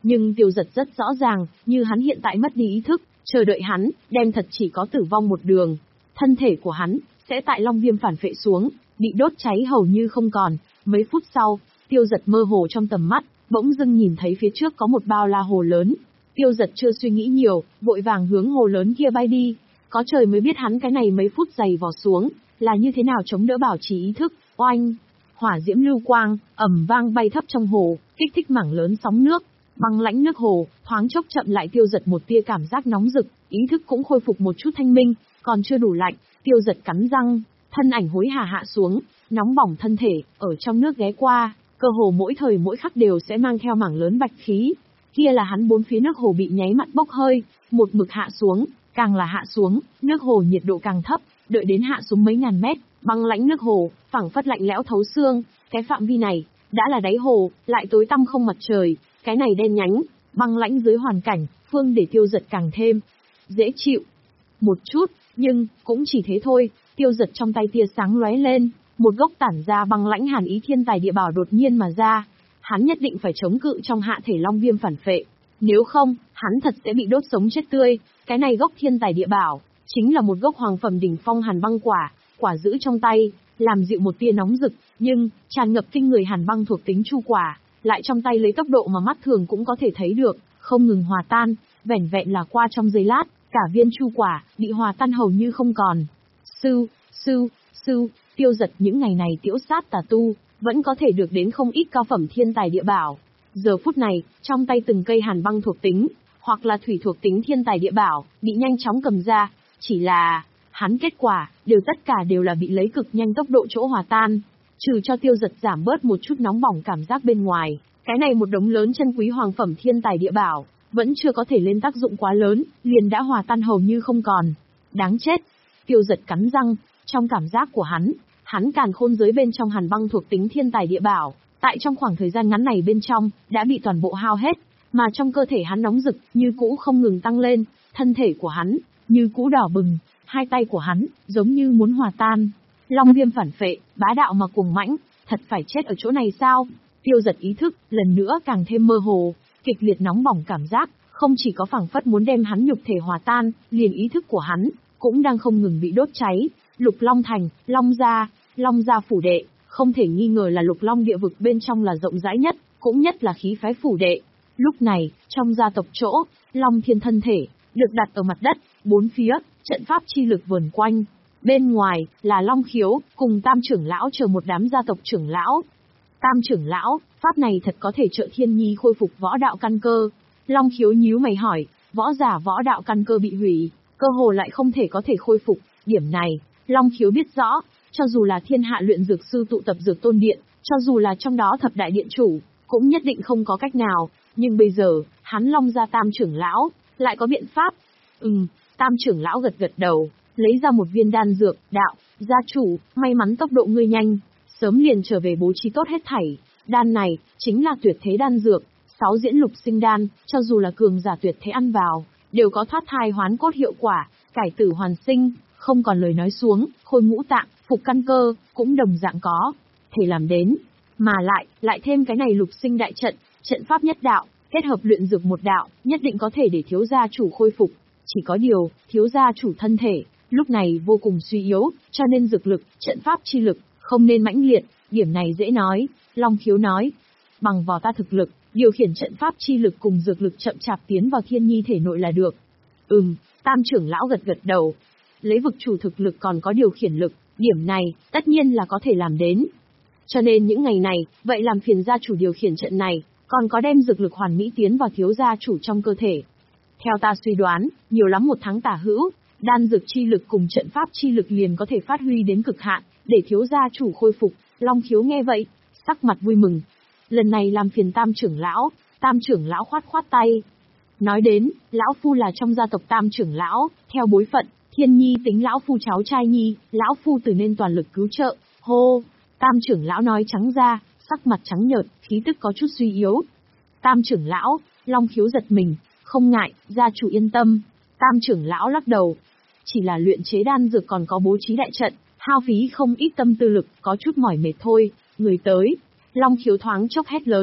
Nhưng Tiêu Dật rất rõ ràng, như hắn hiện tại mất đi ý thức, chờ đợi hắn, đem thật chỉ có tử vong một đường. Thân thể của hắn, sẽ tại long viêm phản phệ xuống, bị đốt cháy hầu như không còn. Mấy phút sau, Tiêu Dật mơ hồ trong tầm mắt, bỗng dưng nhìn thấy phía trước có một bao la hồ lớn. Tiêu Dật chưa suy nghĩ nhiều, vội vàng hướng hồ lớn kia bay đi. Có trời mới biết hắn cái này mấy phút giày vò xuống, là như thế nào chống đỡ bảo trì ý thức. Oanh! Hỏa diễm lưu quang, ầm vang bay thấp trong hồ, kích thích mảng lớn sóng nước. Băng lãnh nước hồ, thoáng chốc chậm lại Tiêu Dật một tia cảm giác nóng rực, ý thức cũng khôi phục một chút thanh minh, còn chưa đủ lạnh, Tiêu Dật cắn răng, thân ảnh hối hả hạ xuống, nóng bỏng thân thể, ở trong nước ghé qua, cơ hồ mỗi thời mỗi khắc đều sẽ mang theo mảng lớn bạch khí. Kia là hắn bốn phía nước hồ bị nháy mắt bốc hơi, một mực hạ xuống, càng là hạ xuống, nước hồ nhiệt độ càng thấp, đợi đến hạ xuống mấy ngàn mét, băng lãnh nước hồ, phảng phất lạnh lẽo thấu xương, cái phạm vi này, đã là đáy hồ, lại tối tăm không mặt trời. Cái này đen nhánh, băng lãnh dưới hoàn cảnh, phương để Tiêu Dật càng thêm dễ chịu. Một chút, nhưng, cũng chỉ thế thôi, Tiêu Dật trong tay tia sáng lóe lên, một gốc tản ra băng lãnh hàn ý thiên tài địa bảo đột nhiên mà ra. Hắn nhất định phải chống cự trong hạ thể long viêm phản phệ. Nếu không, hắn thật sẽ bị đốt sống chết tươi. Cái này gốc thiên tài địa bảo, chính là một gốc hoàng phẩm đỉnh phong hàn băng quả, quả giữ trong tay, làm dịu một tia nóng rực, nhưng, tràn ngập kinh người hàn băng thuộc tính chu quả. Lại trong tay lấy tốc độ mà mắt thường cũng có thể thấy được, không ngừng hòa tan, vẻn vẹn là qua trong giây lát, cả viên chu quả, bị hòa tan hầu như không còn. Sư, sư, sư, Tiêu Dật những ngày này tiễu sát tà tu, vẫn có thể được đến không ít cao phẩm thiên tài địa bảo. Giờ phút này, trong tay từng cây hàn băng thuộc tính, hoặc là thủy thuộc tính thiên tài địa bảo, bị nhanh chóng cầm ra, chỉ là, hắn kết quả, đều tất cả đều là bị lấy cực nhanh tốc độ chỗ hòa tan. Trừ cho Tiêu Dật giảm bớt một chút nóng bỏng cảm giác bên ngoài, cái này một đống lớn chân quý hoàng phẩm thiên tài địa bảo, vẫn chưa có thể lên tác dụng quá lớn, liền đã hòa tan hầu như không còn. Đáng chết! Tiêu Dật cắn răng, trong cảm giác của hắn, hắn càn khôn giới bên trong hàn băng thuộc tính thiên tài địa bảo, tại trong khoảng thời gian ngắn này bên trong, đã bị toàn bộ hao hết, mà trong cơ thể hắn nóng rực, như cũ không ngừng tăng lên, thân thể của hắn, như cũ đỏ bừng, hai tay của hắn, giống như muốn hòa tan. Long viêm phản phệ, bá đạo mà cuồng mãnh, thật phải chết ở chỗ này sao? Tiêu Dật ý thức, lần nữa càng thêm mơ hồ, kịch liệt nóng bỏng cảm giác, không chỉ có phảng phất muốn đem hắn nhục thể hòa tan, liền ý thức của hắn, cũng đang không ngừng bị đốt cháy. Lục Long Thành, Long Gia, Long Gia phủ đệ, không thể nghi ngờ là Lục Long địa vực bên trong là rộng rãi nhất, cũng nhất là khí phái phủ đệ. Lúc này, trong gia tộc chỗ, Long Thiên thân thể, được đặt ở mặt đất, bốn phía, trận pháp chi lực vờn quanh. Bên ngoài, là Long Khiếu, cùng Tam trưởng lão chờ một đám gia tộc trưởng lão. Tam trưởng lão, pháp này thật có thể trợ Thiên Nhi khôi phục võ đạo căn cơ. Long Khiếu nhíu mày hỏi, võ giả võ đạo căn cơ bị hủy, cơ hồ lại không thể có thể khôi phục. Điểm này, Long Khiếu biết rõ, cho dù là thiên hạ luyện dược sư tụ tập dược tôn điện, cho dù là trong đó thập đại điện chủ, cũng nhất định không có cách nào. Nhưng bây giờ, hắn Long gia Tam trưởng lão, lại có biện pháp. Ừm, Tam trưởng lão gật gật đầu, lấy ra một viên đan dược, đạo, gia chủ, may mắn tốc độ ngươi nhanh, sớm liền trở về bố trí tốt hết thảy. Đan này, chính là tuyệt thế đan dược, sáu diễn lục sinh đan, cho dù là cường giả tuyệt thế ăn vào, đều có thoát thai hoán cốt hiệu quả, cải tử hoàn sinh, không còn lời nói xuống, khôi ngũ tạng, phục căn cơ, cũng đồng dạng có thể làm đến. Mà lại, lại thêm cái này lục sinh đại trận, trận pháp nhất đạo, kết hợp luyện dược một đạo, nhất định có thể để thiếu gia chủ khôi phục. Chỉ có điều, thiếu gia chủ thân thể, lúc này vô cùng suy yếu, cho nên dược lực, trận pháp chi lực, không nên mãnh liệt, điểm này dễ nói. Long Khiếu nói, bằng vào ta thực lực, điều khiển trận pháp chi lực cùng dược lực chậm chạp tiến vào Thiên Nhi thể nội là được. Ừm, Tam trưởng lão gật gật đầu. Lấy vực chủ thực lực còn có điều khiển lực, điểm này, tất nhiên là có thể làm đến. Cho nên những ngày này, vậy làm phiền gia chủ điều khiển trận này, còn có đem dược lực hoàn mỹ tiến vào thiếu gia chủ trong cơ thể. Theo ta suy đoán, nhiều lắm một tháng tả hữu, đan dược chi lực cùng trận pháp chi lực liền có thể phát huy đến cực hạn, để thiếu gia chủ khôi phục. Long Khiếu nghe vậy, sắc mặt vui mừng. Lần này làm phiền Tam trưởng lão, Tam trưởng lão khoát khoát tay. Nói đến, lão phu là trong gia tộc Tam trưởng lão, theo bối phận, Thiên Nhi tính lão phu cháu trai Nhi, lão phu từ nên toàn lực cứu trợ. Hô, Tam trưởng lão nói trắng ra, sắc mặt trắng nhợt, khí tức có chút suy yếu. Tam trưởng lão, Long Khiếu giật mình, không ngại, gia chủ yên tâm. Tam trưởng lão lắc đầu, chỉ là luyện chế đan dược còn có bố trí đại trận, hao phí không ít tâm tư lực, có chút mỏi mệt thôi. Người tới. Long Khiếu thoáng chốc hét lớn,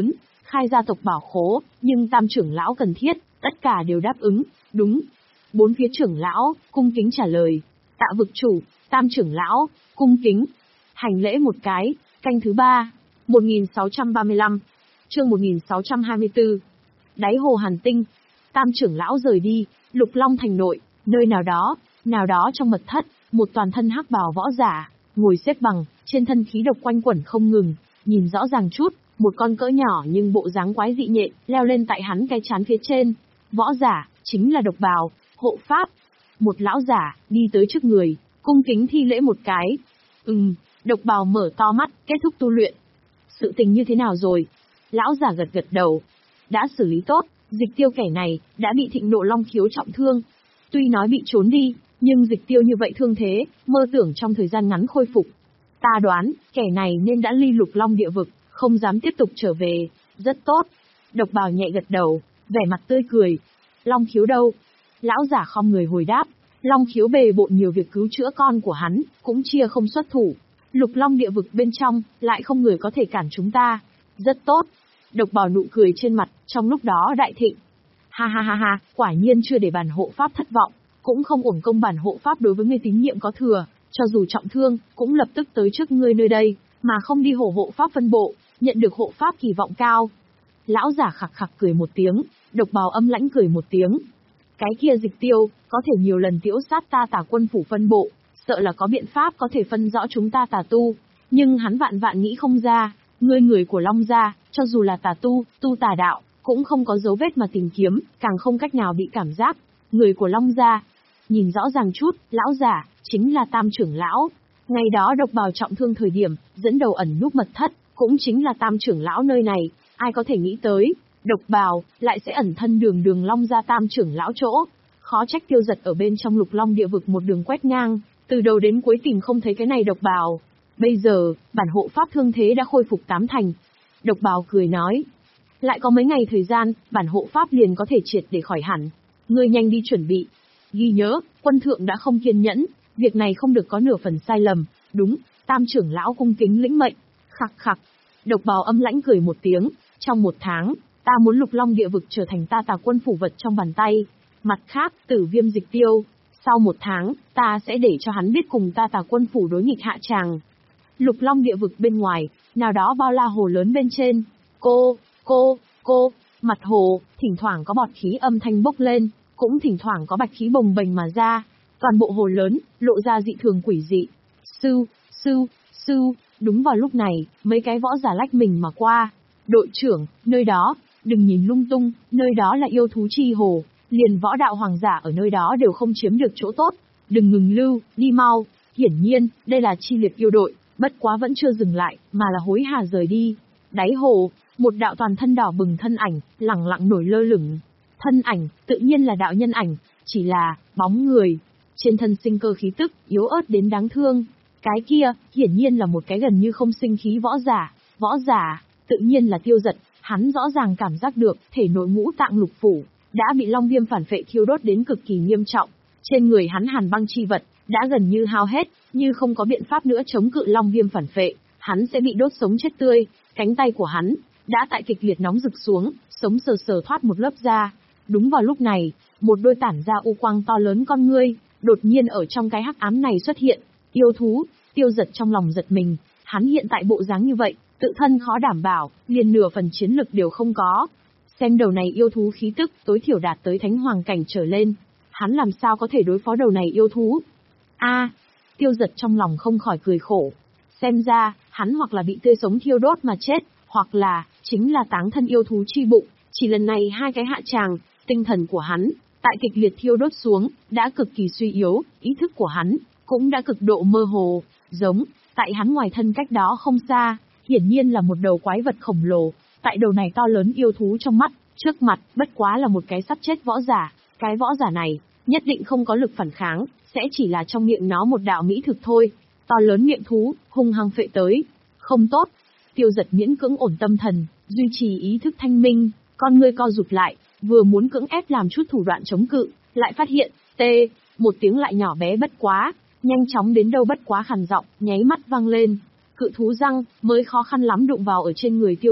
khai gia tộc bảo khố, nhưng tam trưởng lão cần thiết, tất cả đều đáp ứng, đúng. Bốn phía trưởng lão, cung kính trả lời. Tạ vực chủ, tam trưởng lão, cung kính. Hành lễ một cái, canh thứ ba, một nghìn sáu trăm ba mươi lăm, chương một nghìn sáu trăm hai mươi tư. Đáy hồ Hàn Tinh, tam trưởng lão rời đi, Lục Long thành nội, nơi nào đó, nào đó trong mật thất, một toàn thân hắc bào võ giả, ngồi xếp bằng, trên thân khí độc quanh quẩn không ngừng, nhìn rõ ràng chút, một con cỡ nhỏ nhưng bộ dáng quái dị nhện, leo lên tại hắn cái trán phía trên. Võ giả, chính là Độc Bào, hộ pháp. Một lão giả, đi tới trước người, cung kính thi lễ một cái. Ừm, Độc Bào mở to mắt, kết thúc tu luyện. Sự tình như thế nào rồi? Lão giả gật gật đầu. Đã xử lý tốt, Dịch Tiêu kẻ này, đã bị Thịnh Nộ Long khiếu trọng thương. Tuy nói bị trốn đi, nhưng Dịch Tiêu như vậy thương thế, mơ tưởng trong thời gian ngắn khôi phục. Ta đoán, kẻ này nên đã ly Lục Long địa vực, không dám tiếp tục trở về. Rất tốt. Độc Bào nhẹ gật đầu, vẻ mặt tươi cười. Long khiếu đâu? Lão giả khom người hồi đáp. Long khiếu bề bộn nhiều việc cứu chữa con của hắn, cũng chia không xuất thủ. Lục Long địa vực bên trong, lại không người có thể cản chúng ta. Rất tốt. Độc Bào nụ cười trên mặt, trong lúc đó đại thịnh. Ha ha ha ha, quả nhiên chưa để bản hộ pháp thất vọng, cũng không uổng công bản hộ pháp đối với ngươi tín nhiệm có thừa, cho dù trọng thương, cũng lập tức tới trước ngươi nơi đây, mà không đi hổ hộ pháp phân bộ, nhận được hộ pháp kỳ vọng cao. Lão giả khặc khặc cười một tiếng, Độc Bào âm lãnh cười một tiếng. Cái kia Dịch Tiêu, có thể nhiều lần tiễu sát ta Tà Quân phủ phân bộ, sợ là có biện pháp có thể phân rõ chúng ta tà tu, nhưng hắn vạn vạn nghĩ không ra, ngươi người của Long gia, cho dù là tà tu, tu tà đạo, cũng không có dấu vết mà tìm kiếm, càng không cách nào bị cảm giác. Người của Long gia, nhìn rõ ràng chút, lão giả, chính là tam trưởng lão. Ngày đó Độc Bào trọng thương thời điểm, dẫn đầu ẩn núp mật thất, cũng chính là tam trưởng lão nơi này, ai có thể nghĩ tới, Độc Bào, lại sẽ ẩn thân đường đường Long gia tam trưởng lão chỗ. Khó trách Tiêu Giật ở bên trong Lục Long địa vực một đường quét ngang, từ đầu đến cuối tìm không thấy cái này Độc Bào. Bây giờ, bản hộ pháp thương thế đã khôi phục tám thành. Độc Bào cười nói. Lại có mấy ngày thời gian, bản hộ pháp liền có thể triệt để khỏi hẳn. Ngươi nhanh đi chuẩn bị. Ghi nhớ, quân thượng đã không kiên nhẫn, việc này không được có nửa phần sai lầm. Đúng, tam trưởng lão cung kính lĩnh mệnh. Khặc khặc. Độc Bào âm lãnh cười một tiếng. Trong một tháng, ta muốn Lục Long địa vực trở thành ta Tà Quân phủ vật trong bàn tay. Mặt khác, Tử Viêm Dịch Tiêu, sau một tháng, ta sẽ để cho hắn biết cùng ta Tà Quân phủ đối nghịch hạ tràng. Lục Long địa vực bên ngoài, nào đó bao la hồ lớn bên trên. Cô, cô, cô, mặt hồ, thỉnh thoảng có bọt khí âm thanh bốc lên, cũng thỉnh thoảng có bạch khí bồng bềnh mà ra. Toàn bộ hồ lớn, lộ ra dị thường quỷ dị. Sư, sư, sư, đúng vào lúc này, mấy cái võ giả lách mình mà qua. Đội trưởng, nơi đó, đừng nhìn lung tung, nơi đó là yêu thú chi hồ, liền võ đạo hoàng giả ở nơi đó đều không chiếm được chỗ tốt. Đừng ngừng lưu, đi mau. Hiển nhiên, đây là chi liệt yêu đội, bất quá vẫn chưa dừng lại, mà là hối hả rời đi. Đáy hồ, một đạo toàn thân đỏ bừng thân ảnh, lẳng lặng nổi lơ lửng. Thân ảnh, tự nhiên là đạo nhân ảnh, chỉ là, bóng người. Trên thân sinh cơ khí tức, yếu ớt đến đáng thương. Cái kia, hiển nhiên là một cái gần như không sinh khí võ giả. Võ giả, tự nhiên là Tiêu Giật, hắn rõ ràng cảm giác được, thể nội ngũ tạng lục phủ, đã bị long viêm phản phệ thiêu đốt đến cực kỳ nghiêm trọng. Trên người hắn hàn băng chi vật, đã gần như hao hết, như không có biện pháp nữa chống cự long viêm phản phệ, hắn sẽ bị đốt sống chết tươi. Cánh tay của hắn, đã tại kịch liệt nóng rực xuống, sống sờ sờ thoát một lớp da. Đúng vào lúc này, một đôi tản ra u quang to lớn con ngươi, đột nhiên ở trong cái hắc ám này xuất hiện. Yêu thú, Tiêu Giật trong lòng giật mình, hắn hiện tại bộ dáng như vậy, tự thân khó đảm bảo, liền nửa phần chiến lực đều không có. Xem đầu này yêu thú khí tức, tối thiểu đạt tới thánh hoàng cảnh trở lên. Hắn làm sao có thể đối phó đầu này yêu thú? A, Tiêu Giật trong lòng không khỏi cười khổ. Xem ra, hắn hoặc là bị tươi sống thiêu đốt mà chết, hoặc là, chính là táng thân yêu thú chi bụng. Chỉ lần này hai cái hạ tràng, tinh thần của hắn, tại kịch liệt thiêu đốt xuống, đã cực kỳ suy yếu, ý thức của hắn, cũng đã cực độ mơ hồ, giống, tại hắn ngoài thân cách đó không xa, hiển nhiên là một đầu quái vật khổng lồ. Tại đầu này to lớn yêu thú trong mắt, trước mặt, bất quá là một cái sắp chết võ giả. Cái võ giả này, nhất định không có lực phản kháng, sẽ chỉ là trong miệng nó một đạo mỹ thực thôi. To lớn miệng thú, hung hăng phệ tới. Không tốt. Tiêu Giật miễn cưỡng ổn tâm thần, duy trì ý thức thanh minh, con ngươi co rụt lại, vừa muốn cưỡng ép làm chút thủ đoạn chống cự, lại phát hiện, tê, một tiếng lại nhỏ bé bất quá, nhanh chóng đến đâu bất quá khàn giọng, nháy mắt vang lên. Cự thú răng, mới khó khăn lắm đụng vào ở trên người Tiêu Giật,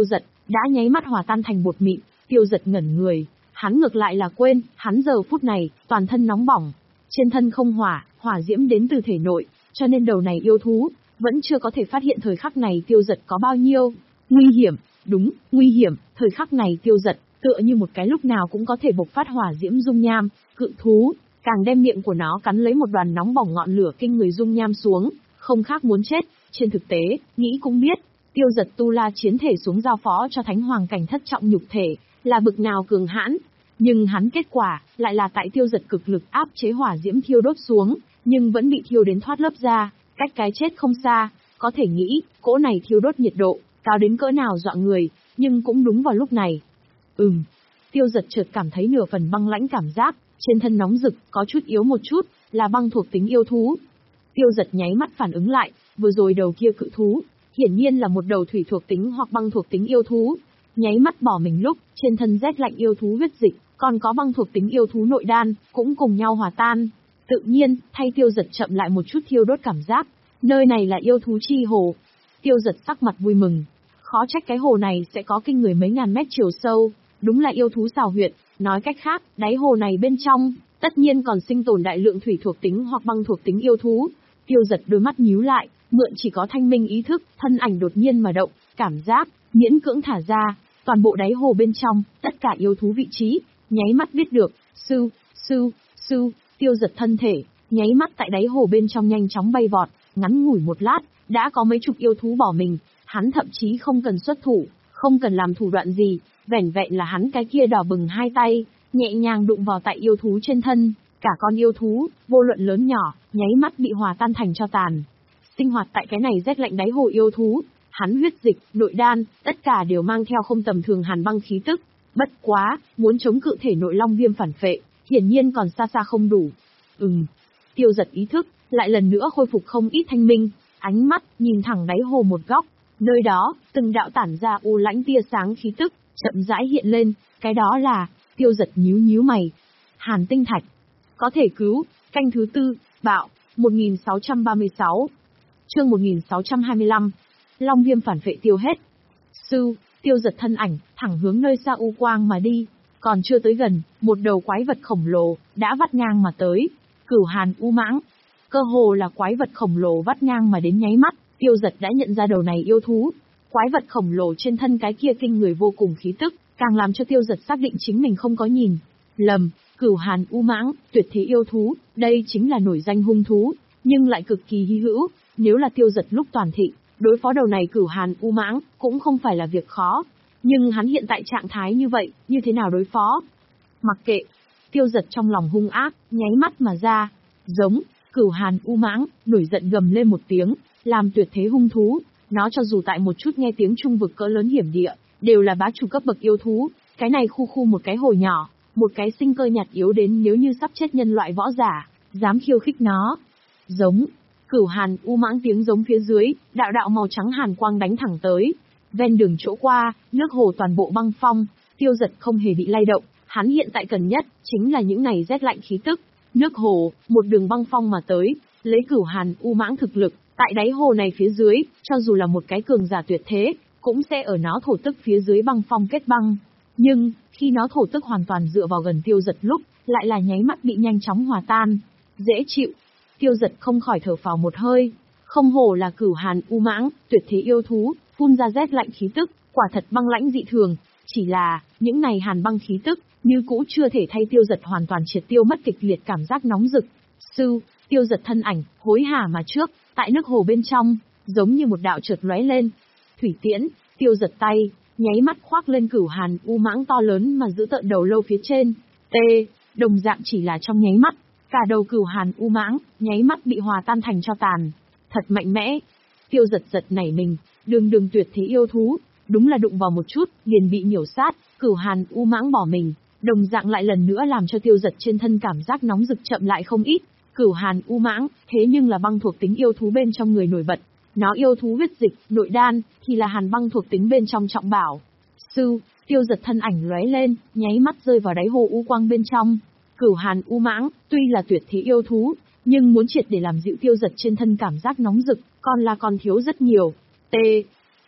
đã nháy mắt hòa tan thành bột mịn. Tiêu Dật ngẩn người, hắn ngược lại là quên, hắn giờ phút này, toàn thân nóng bỏng. Trên thân không hỏa, hỏa diễm đến từ thể nội, cho nên đầu này yêu thú, vẫn chưa có thể phát hiện thời khắc này Tiêu Dật có bao nhiêu nguy hiểm. Đúng, nguy hiểm, thời khắc này Tiêu Dật, tựa như một cái lúc nào cũng có thể bộc phát hỏa diễm dung nham, cự thú, càng đem miệng của nó cắn lấy một đoàn nóng bỏng ngọn lửa kinh người dung nham xuống, không khác muốn chết. Trên thực tế, nghĩ cũng biết, Tiêu Dật tu la chiến thể xuống giao phó cho Thánh Hoàng cảnh thất trọng nhục thể, là bực nào cường hãn. Nhưng hắn kết quả, lại là tại Tiêu Dật cực lực áp chế hỏa diễm thiêu đốt xuống, nhưng vẫn bị thiêu đến thoát lớp ra, cách cái chết không xa. Có thể nghĩ, cỗ này thiêu đốt nhiệt độ, cao đến cỡ nào dọa người, nhưng cũng đúng vào lúc này. Ừm, Tiêu Dật chợt cảm thấy nửa phần băng lãnh cảm giác, trên thân nóng rực, có chút yếu một chút, là băng thuộc tính yêu thú. Tiêu Dật nháy mắt phản ứng lại, vừa rồi đầu kia cự thú, hiển nhiên là một đầu thủy thuộc tính hoặc băng thuộc tính yêu thú. Nháy mắt bỏ mình lúc, trên thân rét lạnh yêu thú huyết dịch, còn có băng thuộc tính yêu thú nội đan, cũng cùng nhau hòa tan. Tự nhiên, thay Tiêu Dật chậm lại một chút thiêu đốt cảm giác. Nơi này là yêu thú chi hồ. Tiêu Dật sắc mặt vui mừng. Khó trách cái hồ này sẽ có kinh người mấy ngàn mét chiều sâu. Đúng là yêu thú xào huyệt. Nói cách khác, đáy hồ này bên trong, tất nhiên còn sinh tồn đại lượng thủy thuộc tính hoặc băng thuộc tính yêu thú. Tiêu Dật đôi mắt nhíu lại, mượn chỉ có thanh minh ý thức, thân ảnh đột nhiên mà động, cảm giác, miễn cưỡng thả ra. Toàn bộ đáy hồ bên trong, tất cả yêu thú vị trí, nháy mắt biết được. Sư, sư, sư, Tiêu Dật thân thể, nháy mắt tại đáy hồ bên trong nhanh chóng bay vọt. Ngắn ngủi một lát, đã có mấy chục yêu thú bỏ mình, hắn thậm chí không cần xuất thủ, không cần làm thủ đoạn gì, vẻn vẹn là hắn cái kia đỏ bừng hai tay, nhẹ nhàng đụng vào tại yêu thú trên thân, cả con yêu thú, vô luận lớn nhỏ, nháy mắt bị hòa tan thành tro tàn. Sinh hoạt tại cái này rét lạnh đáy hồ yêu thú, hắn huyết dịch, nội đan, tất cả đều mang theo không tầm thường hàn băng khí tức. Bất quá, muốn chống cự thể nội long viêm phản phệ, hiển nhiên còn xa xa không đủ. Ừm, Tiêu Dật ý thức lại lần nữa khôi phục không ít thanh minh, ánh mắt nhìn thẳng đáy hồ một góc, nơi đó, từng đạo tản ra u lãnh tia sáng khí tức, chậm rãi hiện lên, cái đó là, Tiêu Dật nhíu nhíu mày. Hàn tinh thạch, có thể cứu, canh thứ tư, bạo, một nghìn sáu trăm ba mươi sáu, chương một nghìn sáu trăm hai mươi lăm, long viêm phản phệ tiêu hết. Sư, Tiêu Dật thân ảnh, thẳng hướng nơi xa u quang mà đi, còn chưa tới gần, một đầu quái vật khổng lồ, đã vắt ngang mà tới, Cửu Hàn U Mãng. Cơ hồ là quái vật khổng lồ vắt ngang mà đến nháy mắt, Tiêu Dật đã nhận ra đầu này yêu thú. Quái vật khổng lồ trên thân cái kia kinh người vô cùng khí tức, càng làm cho Tiêu Dật xác định chính mình không có nhìn lầm. Cửu Hàn U Mãng, tuyệt thế yêu thú, đây chính là nổi danh hung thú, nhưng lại cực kỳ hy hữu. Nếu là Tiêu Dật lúc toàn thịnh, đối phó đầu này Cửu Hàn U Mãng cũng không phải là việc khó. Nhưng hắn hiện tại trạng thái như vậy, như thế nào đối phó? Mặc kệ, Tiêu Dật trong lòng hung ác, nháy mắt mà ra, giống. Cửu Hàn U Mãng nổi giận gầm lên một tiếng, làm tuyệt thế hung thú. Nó cho dù tại một chút nghe tiếng trung vực cỡ lớn hiểm địa, đều là bá chủ cấp bậc yêu thú. Cái này khu khu một cái hồ nhỏ, một cái sinh cơ nhạt yếu đến nếu như sắp chết nhân loại võ giả, dám khiêu khích nó. Giống. Cửu Hàn U Mãng tiếng giống phía dưới, đạo đạo màu trắng hàn quang đánh thẳng tới. Ven đường chỗ qua, nước hồ toàn bộ băng phong, Tiêu Dật không hề bị lay động. Hắn hiện tại cần nhất chính là những này rét lạnh khí tức. Nước hồ, một đường băng phong mà tới, lấy Cửu Hàn U Mãng thực lực, tại đáy hồ này phía dưới, cho dù là một cái cường giả tuyệt thế, cũng sẽ ở nó thổ tức phía dưới băng phong kết băng. Nhưng, khi nó thổ tức hoàn toàn dựa vào gần Tiêu Dật lúc, lại là nháy mắt bị nhanh chóng hòa tan. Dễ chịu. Tiêu Dật không khỏi thở phào một hơi. Không hổ là Cửu Hàn U Mãng, tuyệt thế yêu thú, phun ra rét lạnh khí tức, quả thật băng lãnh dị thường. Chỉ là, những này hàn băng khí tức, như cũ chưa thể thay Tiêu Dật hoàn toàn triệt tiêu mất kịch liệt cảm giác nóng rực. Sư, Tiêu Dật thân ảnh, hối hả mà trước, tại nước hồ bên trong, giống như một đạo chợt lóe lên. Thủy tiễn, Tiêu Dật tay, nháy mắt khoác lên Cửu Hàn U Mãng to lớn mà giữ tợn đầu lâu phía trên. T, đồng dạng chỉ là trong nháy mắt, cả đầu Cửu Hàn U Mãng, nháy mắt bị hòa tan thành tro tàn. Thật mạnh mẽ. Tiêu Dật giật nảy mình, đường đường tuyệt thế yêu thú, đúng là đụng vào một chút, liền bị nhiễu sát, Cửu Hàn U Mãng bỏ mình, đồng dạng lại lần nữa làm cho Tiêu Dật trên thân cảm giác nóng rực chậm lại không ít. Cửu Hàn U Mãng, thế nhưng là băng thuộc tính yêu thú bên trong người nổi bật, nó yêu thú huyết dịch, nội đan, thì là hàn băng thuộc tính bên trong trọng bảo. Sư, Tiêu Dật thân ảnh lóe lên, nháy mắt rơi vào đáy hồ u quang bên trong. Cửu Hàn U Mãng, tuy là tuyệt thế yêu thú, nhưng muốn triệt để làm dịu Tiêu Dật trên thân cảm giác nóng rực, còn là còn thiếu rất nhiều. T.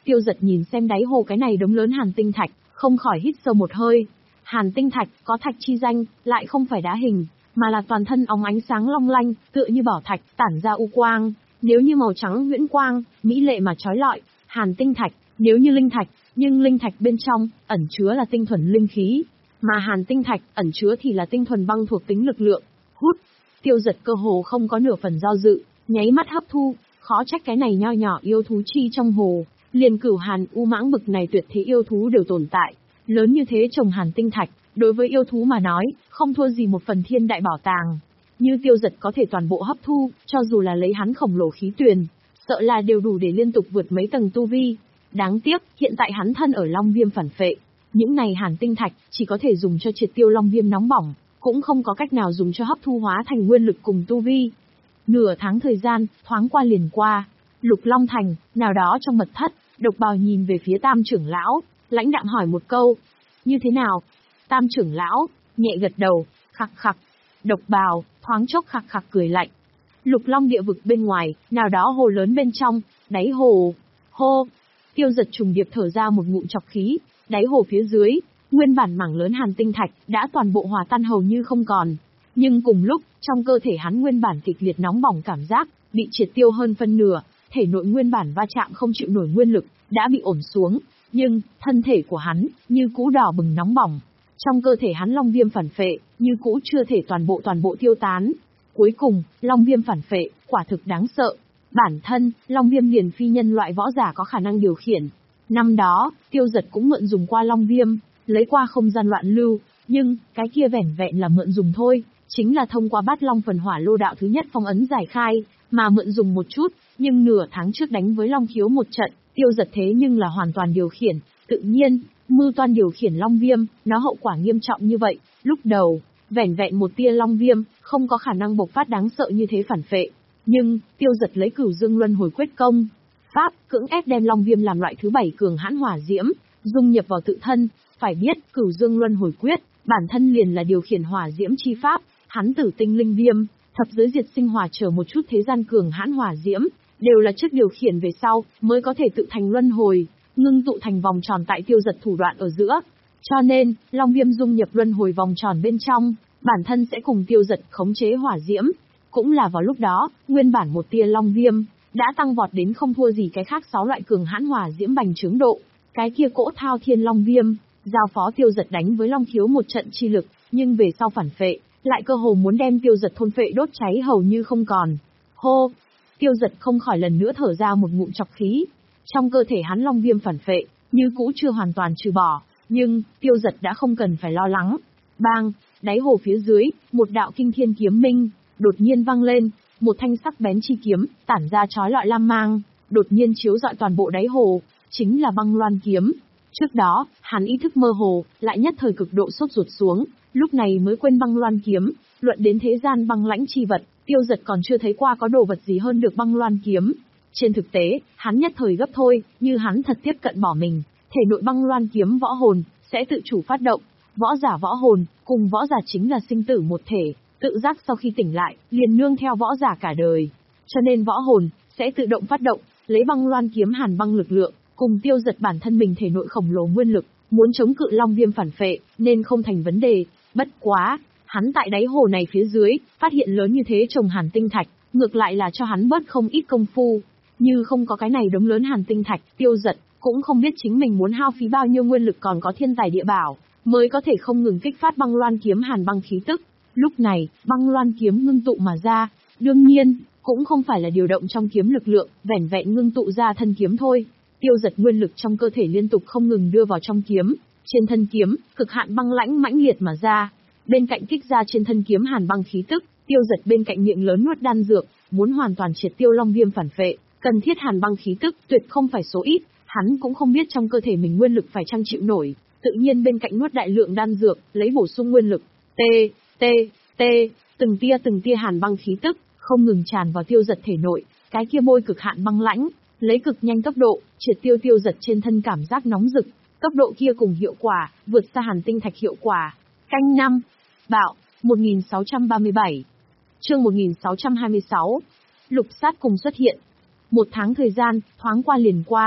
Tiêu Dật nhìn xem đáy hồ cái này đống lớn hàn tinh thạch, không khỏi hít sâu một hơi. Hàn tinh thạch, có thạch chi danh, lại không phải đá hình, mà là toàn thân óng ánh sáng long lanh, tựa như bảo thạch, tản ra u quang. Nếu như màu trắng huyễn quang, mỹ lệ mà chói lọi, hàn tinh thạch, nếu như linh thạch, nhưng linh thạch bên trong, ẩn chứa là tinh thuần linh khí. Mà hàn tinh thạch, ẩn chứa thì là tinh thuần băng thuộc tính lực lượng. Hút, Tiêu Dật cơ hồ không có nửa phần do dự, nháy mắt hấp thu, khó trách cái này nho nhỏ yêu thú chi trong hồ. Liền cửu hàn u mãng bực này tuyệt thế yêu thú đều tồn tại. Lớn như thế trồng hàn tinh thạch, đối với yêu thú mà nói, không thua gì một phần thiên đại bảo tàng. Như Tiêu Dật có thể toàn bộ hấp thu, cho dù là lấy hắn khổng lồ khí tuyền, sợ là đều đủ để liên tục vượt mấy tầng tu vi. Đáng tiếc, hiện tại hắn thân ở Long Viêm phản phệ. Những này hàn tinh thạch, chỉ có thể dùng cho triệt tiêu Long Viêm nóng bỏng, cũng không có cách nào dùng cho hấp thu hóa thành nguyên lực cùng tu vi. Nửa tháng thời gian, thoáng qua liền qua. Lục Long Thành, nào đó trong mật thất, Độc Bào nhìn về phía Tam trưởng lão, lãnh đạm hỏi một câu. Như thế nào? Tam trưởng lão, nhẹ gật đầu, khặc khặc. Độc Bào, thoáng chốc khặc khặc cười lạnh. Lục Long địa vực bên ngoài, nào đó hồ lớn bên trong, đáy hồ. Hô! Tiêu Dật trùng điệp thở ra một ngụm chọc khí, đáy hồ phía dưới, nguyên bản mảng lớn hàn tinh thạch, đã toàn bộ hòa tan hầu như không còn. Nhưng cùng lúc, trong cơ thể hắn nguyên bản kịch liệt nóng bỏng cảm giác, bị triệt tiêu hơn phân nửa, thể nội nguyên bản va chạm không chịu nổi nguyên lực, đã bị ổn xuống. Nhưng, thân thể của hắn, như cũ đỏ bừng nóng bỏng. Trong cơ thể hắn Long Viêm phản phệ, như cũ chưa thể toàn bộ toàn bộ tiêu tán. Cuối cùng, Long Viêm phản phệ, quả thực đáng sợ. Bản thân, Long Viêm liền phi nhân loại võ giả có khả năng điều khiển. Năm đó, Tiêu Dật cũng mượn dùng qua Long Viêm, lấy qua không gian loạn lưu, nhưng, cái kia vẻn vẹn là mượn dùng thôi, chính là thông qua Bát Long phần hỏa lô đạo thứ nhất phong ấn giải khai, mà mượn dùng một chút, nhưng nửa tháng trước đánh với Long Khiếu một trận, Tiêu Dật thế nhưng là hoàn toàn điều khiển, tự nhiên, mưu toan điều khiển Long Viêm, nó hậu quả nghiêm trọng như vậy, lúc đầu, vẻn vẹn một tia Long Viêm, không có khả năng bộc phát đáng sợ như thế phản phệ. Nhưng, Tiêu Dật lấy Cửu Dương Luân Hồi quyết công pháp, cưỡng ép đem Long Viêm làm loại thứ bảy cường hãn hỏa diễm, dung nhập vào tự thân. Phải biết, Cửu Dương Luân Hồi quyết, bản thân liền là điều khiển hỏa diễm chi pháp, hắn tử tinh linh viêm, thập giới diệt sinh hỏa chờ một chút thế gian cường hãn hỏa diễm, đều là trước điều khiển về sau, mới có thể tự thành luân hồi, ngưng tụ thành vòng tròn tại Tiêu Dật thủ đoạn ở giữa. Cho nên, Long Viêm dung nhập luân hồi vòng tròn bên trong, bản thân sẽ cùng Tiêu Dật khống chế hỏa diễm. Cũng là vào lúc đó, nguyên bản một tia Long Viêm, đã tăng vọt đến không thua gì cái khác sáu loại cường hãn hỏa diễm bành trướng độ. Cái kia cỗ thao thiên Long Viêm, giao phó Tiêu Dật đánh với Long Khiếu một trận chi lực, nhưng về sau phản phệ, lại cơ hồ muốn đem Tiêu Dật thôn phệ đốt cháy hầu như không còn. Hô! Tiêu Dật không khỏi lần nữa thở ra một ngụm chọc khí. Trong cơ thể hắn Long Viêm phản phệ, như cũ chưa hoàn toàn trừ bỏ, nhưng, Tiêu Dật đã không cần phải lo lắng. Bang! Đáy hồ phía dưới, một đạo kinh thiên kiếm minh, đột nhiên vang lên, một thanh sắc bén chi kiếm, tản ra chói lọi lam mang, đột nhiên chiếu rọi toàn bộ đáy hồ, chính là Băng Loan kiếm. Trước đó, hắn ý thức mơ hồ, lại nhất thời cực độ sốt ruột xuống, lúc này mới quên Băng Loan kiếm, luận đến thế gian băng lãnh chi vật, Tiêu Dật còn chưa thấy qua có đồ vật gì hơn được Băng Loan kiếm. Trên thực tế, hắn nhất thời gấp thôi, như hắn thật tiếp cận bỏ mình, thể nội Băng Loan kiếm võ hồn sẽ tự chủ phát động, võ giả võ hồn cùng võ giả chính là sinh tử một thể, tự giác sau khi tỉnh lại, liền nương theo võ giả cả đời. Cho nên võ hồn sẽ tự động phát động, lấy Băng Loan kiếm hàn băng lực lượng, cùng Tiêu Dật bản thân mình thể nội khổng lồ nguyên lực, muốn chống cự Long Viêm phản phệ, nên không thành vấn đề. Bất quá, hắn tại đáy hồ này phía dưới, phát hiện lớn như thế trồng hàn tinh thạch, ngược lại là cho hắn bớt không ít công phu. Như không có cái này đống lớn hàn tinh thạch, Tiêu Dật cũng không biết chính mình muốn hao phí bao nhiêu nguyên lực còn có thiên tài địa bảo, mới có thể không ngừng kích phát Băng Loan kiếm hàn băng khí tức. Lúc này, Băng Loan kiếm ngưng tụ mà ra, đương nhiên, cũng không phải là điều động trong kiếm lực lượng, vẻn vẹn ngưng tụ ra thân kiếm thôi. Tiêu Dật nguyên lực trong cơ thể liên tục không ngừng đưa vào trong kiếm, trên thân kiếm, cực hạn băng lãnh mãnh liệt mà ra. Bên cạnh kích ra trên thân kiếm hàn băng khí tức, Tiêu Dật bên cạnh miệng lớn nuốt đan dược, muốn hoàn toàn triệt tiêu Long Viêm phản phệ, cần thiết hàn băng khí tức tuyệt không phải số ít, hắn cũng không biết trong cơ thể mình nguyên lực phải chăng chịu nổi, tự nhiên bên cạnh nuốt đại lượng đan dược, lấy bổ sung nguyên lực. T, T, T, từng tia từng tia hàn băng khí tức không ngừng tràn vào Tiêu Dật thể nội, cái kia môi cực hạn băng lãnh, lấy cực nhanh tốc độ triệt tiêu Tiêu Dật trên thân cảm giác nóng rực, tốc độ kia cùng hiệu quả vượt xa hàn tinh thạch hiệu quả. Canh năm, Bạo, một nghìn sáu trăm ba mươi bảy. Chương một nghìn sáu trăm hai mươi sáu. Lục sát cùng xuất hiện. Một tháng thời gian thoáng qua liền qua,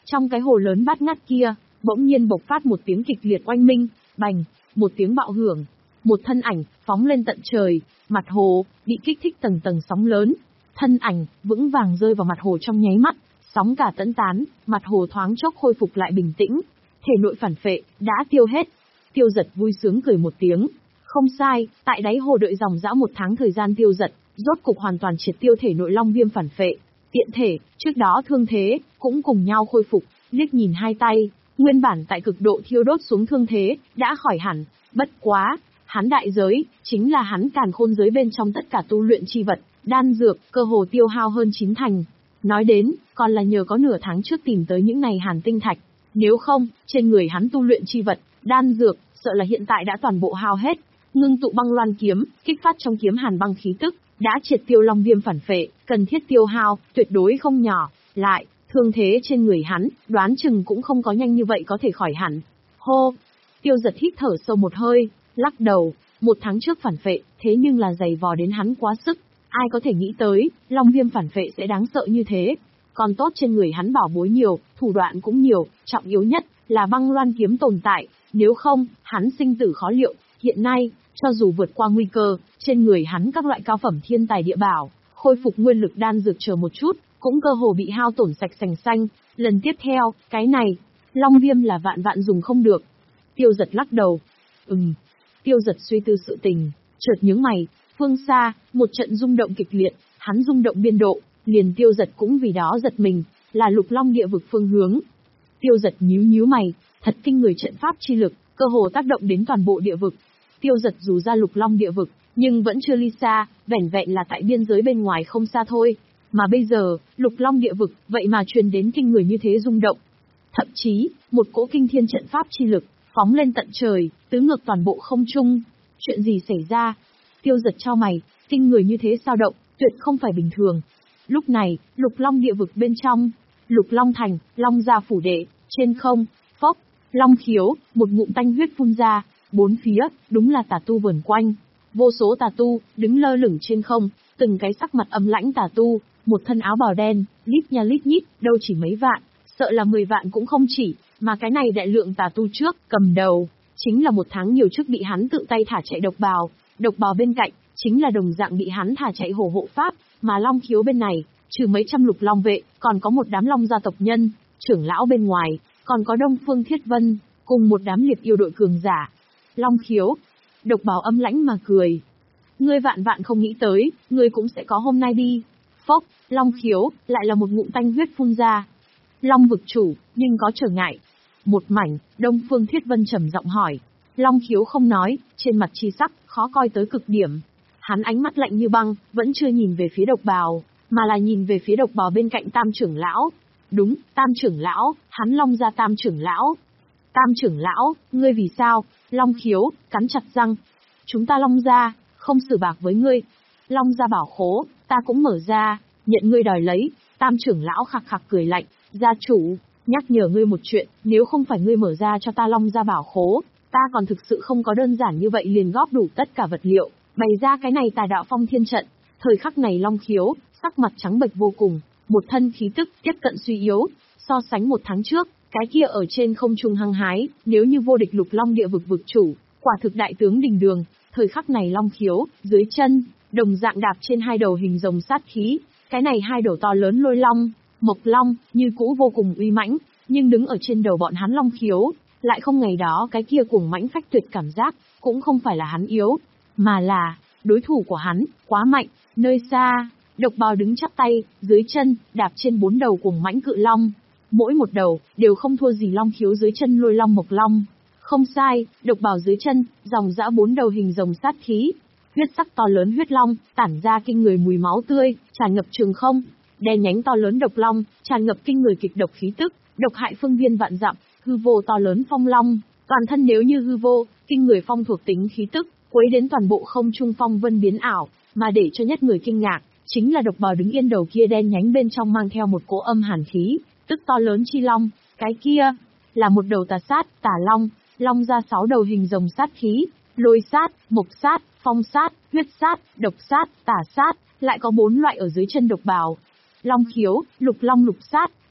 Trong cái hồ lớn bát ngát kia, bỗng nhiên bộc phát một tiếng kịch liệt oanh minh, bành, một tiếng bạo hưởng. Một thân ảnh, phóng lên tận trời, mặt hồ, bị kích thích tầng tầng sóng lớn. Thân ảnh, vững vàng rơi vào mặt hồ trong nháy mắt, sóng cả tẫn tán, mặt hồ thoáng chốc khôi phục lại bình tĩnh. Thể nội phản phệ, đã tiêu hết. Tiêu Giật vui sướng cười một tiếng. Không sai, tại đáy hồ đợi dòng dã một tháng thời gian Tiêu Giật, rốt cục hoàn toàn triệt tiêu thể nội long viêm phản phệ. Tiện thể, trước đó thương thế, cũng cùng nhau khôi phục, liếc nhìn hai tay, nguyên bản tại cực độ thiêu đốt xuống thương thế, đã khỏi hẳn. Bất quá, hắn đại giới, chính là hắn càn khôn giới bên trong tất cả tu luyện chi vật, đan dược, cơ hồ tiêu hao hơn chín thành. Nói đến, còn là nhờ có nửa tháng trước tìm tới những này hàn tinh thạch. Nếu không, trên người hắn tu luyện chi vật, đan dược, sợ là hiện tại đã toàn bộ hao hết. Ngưng tụ băng loan kiếm, kích phát trong kiếm hàn băng khí tức, đã triệt tiêu long viêm phản phệ, cần thiết tiêu hao, tuyệt đối không nhỏ. Lại, thương thế trên người hắn, đoán chừng cũng không có nhanh như vậy có thể khỏi hẳn. Hô! Tiêu Giật hít thở sâu một hơi, lắc đầu, một tháng trước phản phệ, thế nhưng là dày vò đến hắn quá sức. Ai có thể nghĩ tới, long viêm phản phệ sẽ đáng sợ như thế. Còn tốt trên người hắn bảo bối nhiều, thủ đoạn cũng nhiều, trọng yếu nhất là băng loan kiếm tồn tại, nếu không, hắn sinh tử khó liệu. Hiện nay, cho dù vượt qua nguy cơ, trên người hắn các loại cao phẩm thiên tài địa bảo, khôi phục nguyên lực đan dược chờ một chút, cũng cơ hồ bị hao tổn sạch sành xanh. Lần tiếp theo, cái này, long viêm là vạn vạn dùng không được. Tiêu Giật lắc đầu. Ừm. Tiêu Giật suy tư sự tình, chợt nhướng mày, phương xa, một trận rung động kịch liệt, hắn rung động biên độ, liền Tiêu Giật cũng vì đó giật mình, là Lục Long địa vực phương hướng. Tiêu Giật nhíu nhíu mày, thật kinh người trận pháp chi lực, cơ hồ tác động đến toàn bộ địa vực. Tiêu Giật dù ra Lục Long địa vực, nhưng vẫn chưa ly xa, vẻn vẹn là tại biên giới bên ngoài không xa thôi. Mà bây giờ, Lục Long địa vực, vậy mà truyền đến kinh người như thế rung động. Thậm chí, một cỗ kinh thiên trận pháp chi lực, phóng lên tận trời, tứ ngược toàn bộ không trung. Chuyện gì xảy ra? Tiêu Giật chau mày, kinh người như thế sao động, tuyệt không phải bình thường. Lúc này, Lục Long địa vực bên trong, Lục Long thành, Long gia phủ đệ, trên không, phốc, long khiếu, một ngụm tanh huyết phun ra, bốn phía, đúng là tà tu vờn quanh. Vô số tà tu, đứng lơ lửng trên không, từng cái sắc mặt âm lãnh tà tu, một thân áo bào đen, lít nha lít nhít, đâu chỉ mấy vạn, sợ là mười vạn cũng không chỉ, mà cái này đại lượng tà tu trước, cầm đầu, chính là một tháng nhiều trước bị hắn tự tay thả chạy độc bào, độc bào bên cạnh, chính là đồng dạng bị hắn thả chạy hổ hộ pháp, mà long khiếu bên này, trừ mấy trăm lục long vệ, còn có một đám long gia tộc nhân, trưởng lão bên ngoài, còn có Đông Phương Thiết Vân, cùng một đám liệt yêu đội cường giả. Long khiếu, độc bào âm lãnh mà cười. Ngươi vạn vạn không nghĩ tới, ngươi cũng sẽ có hôm nay đi. Phốc, long khiếu, lại là một ngụm tanh huyết phun ra. Long vực chủ, nhưng có trở ngại. Một mảnh, Đông Phương Thiết Vân trầm giọng hỏi. Long khiếu không nói, trên mặt chi sắc, khó coi tới cực điểm. Hắn ánh mắt lạnh như băng, vẫn chưa nhìn về phía độc bào, mà là nhìn về phía độc bào bên cạnh Tam trưởng lão. Đúng, Tam trưởng lão, hắn Long gia Tam trưởng lão. Tam trưởng lão, ngươi vì sao? Long khiếu, cắn chặt răng. Chúng ta Long gia, không xử bạc với ngươi. Long gia bảo khố, ta cũng mở ra, nhận ngươi đòi lấy. Tam trưởng lão khạc khạc cười lạnh, gia chủ, nhắc nhở ngươi một chuyện, nếu không phải ngươi mở ra cho ta Long gia bảo khố, ta còn thực sự không có đơn giản như vậy liền góp đủ tất cả vật liệu, bày ra cái này tà đạo phong thiên trận. Thời khắc này Long khiếu, sắc mặt trắng bệch vô cùng, một thân khí tức tiếp cận suy yếu, so sánh một tháng trước, cái kia ở trên không trung hăng hái, nếu như vô địch Lục Long địa vực vực chủ, quả thực đại tướng đình đường. Thời khắc này Long khiếu, dưới chân, đồng dạng đạp trên hai đầu hình rồng sát khí, cái này hai đầu to lớn lôi long, mộc long, như cũ vô cùng uy mãnh, nhưng đứng ở trên đầu bọn hắn Long khiếu, lại không ngày đó cái kia cuồng mãnh phách tuyệt cảm giác, cũng không phải là hắn yếu, mà là, đối thủ của hắn, quá mạnh. Nơi xa, độc bào đứng chắp tay, dưới chân, đạp trên bốn đầu cuồng mãnh cự long. Mỗi một đầu, đều không thua gì Long khiếu dưới chân lôi long mộc long. Không sai, độc bào dưới chân, dòng dã bốn đầu hình rồng sát khí. Huyết sắc to lớn huyết long, tản ra kinh người mùi máu tươi, tràn ngập trường không. Đen nhánh to lớn độc long, tràn ngập kinh người kịch độc khí tức, độc hại phương viên vạn dặm. Hư vô to lớn phong long, toàn thân nếu như hư vô, kinh người phong thuộc tính khí tức, quấy đến toàn bộ không trung phong vân biến ảo, mà để cho nhất người kinh ngạc, chính là độc bào đứng yên đầu kia đen nhánh bên trong mang theo một cỗ âm hàn khí, tức to lớn chi long, cái kia là một đầu tà sát, tà long, long ra sáu đầu hình rồng sát khí, lôi sát, mộc sát, phong sát, huyết sát, độc sát, tà sát, lại có bốn loại ở dưới chân độc bào. Long khiếu, lục long lục sát,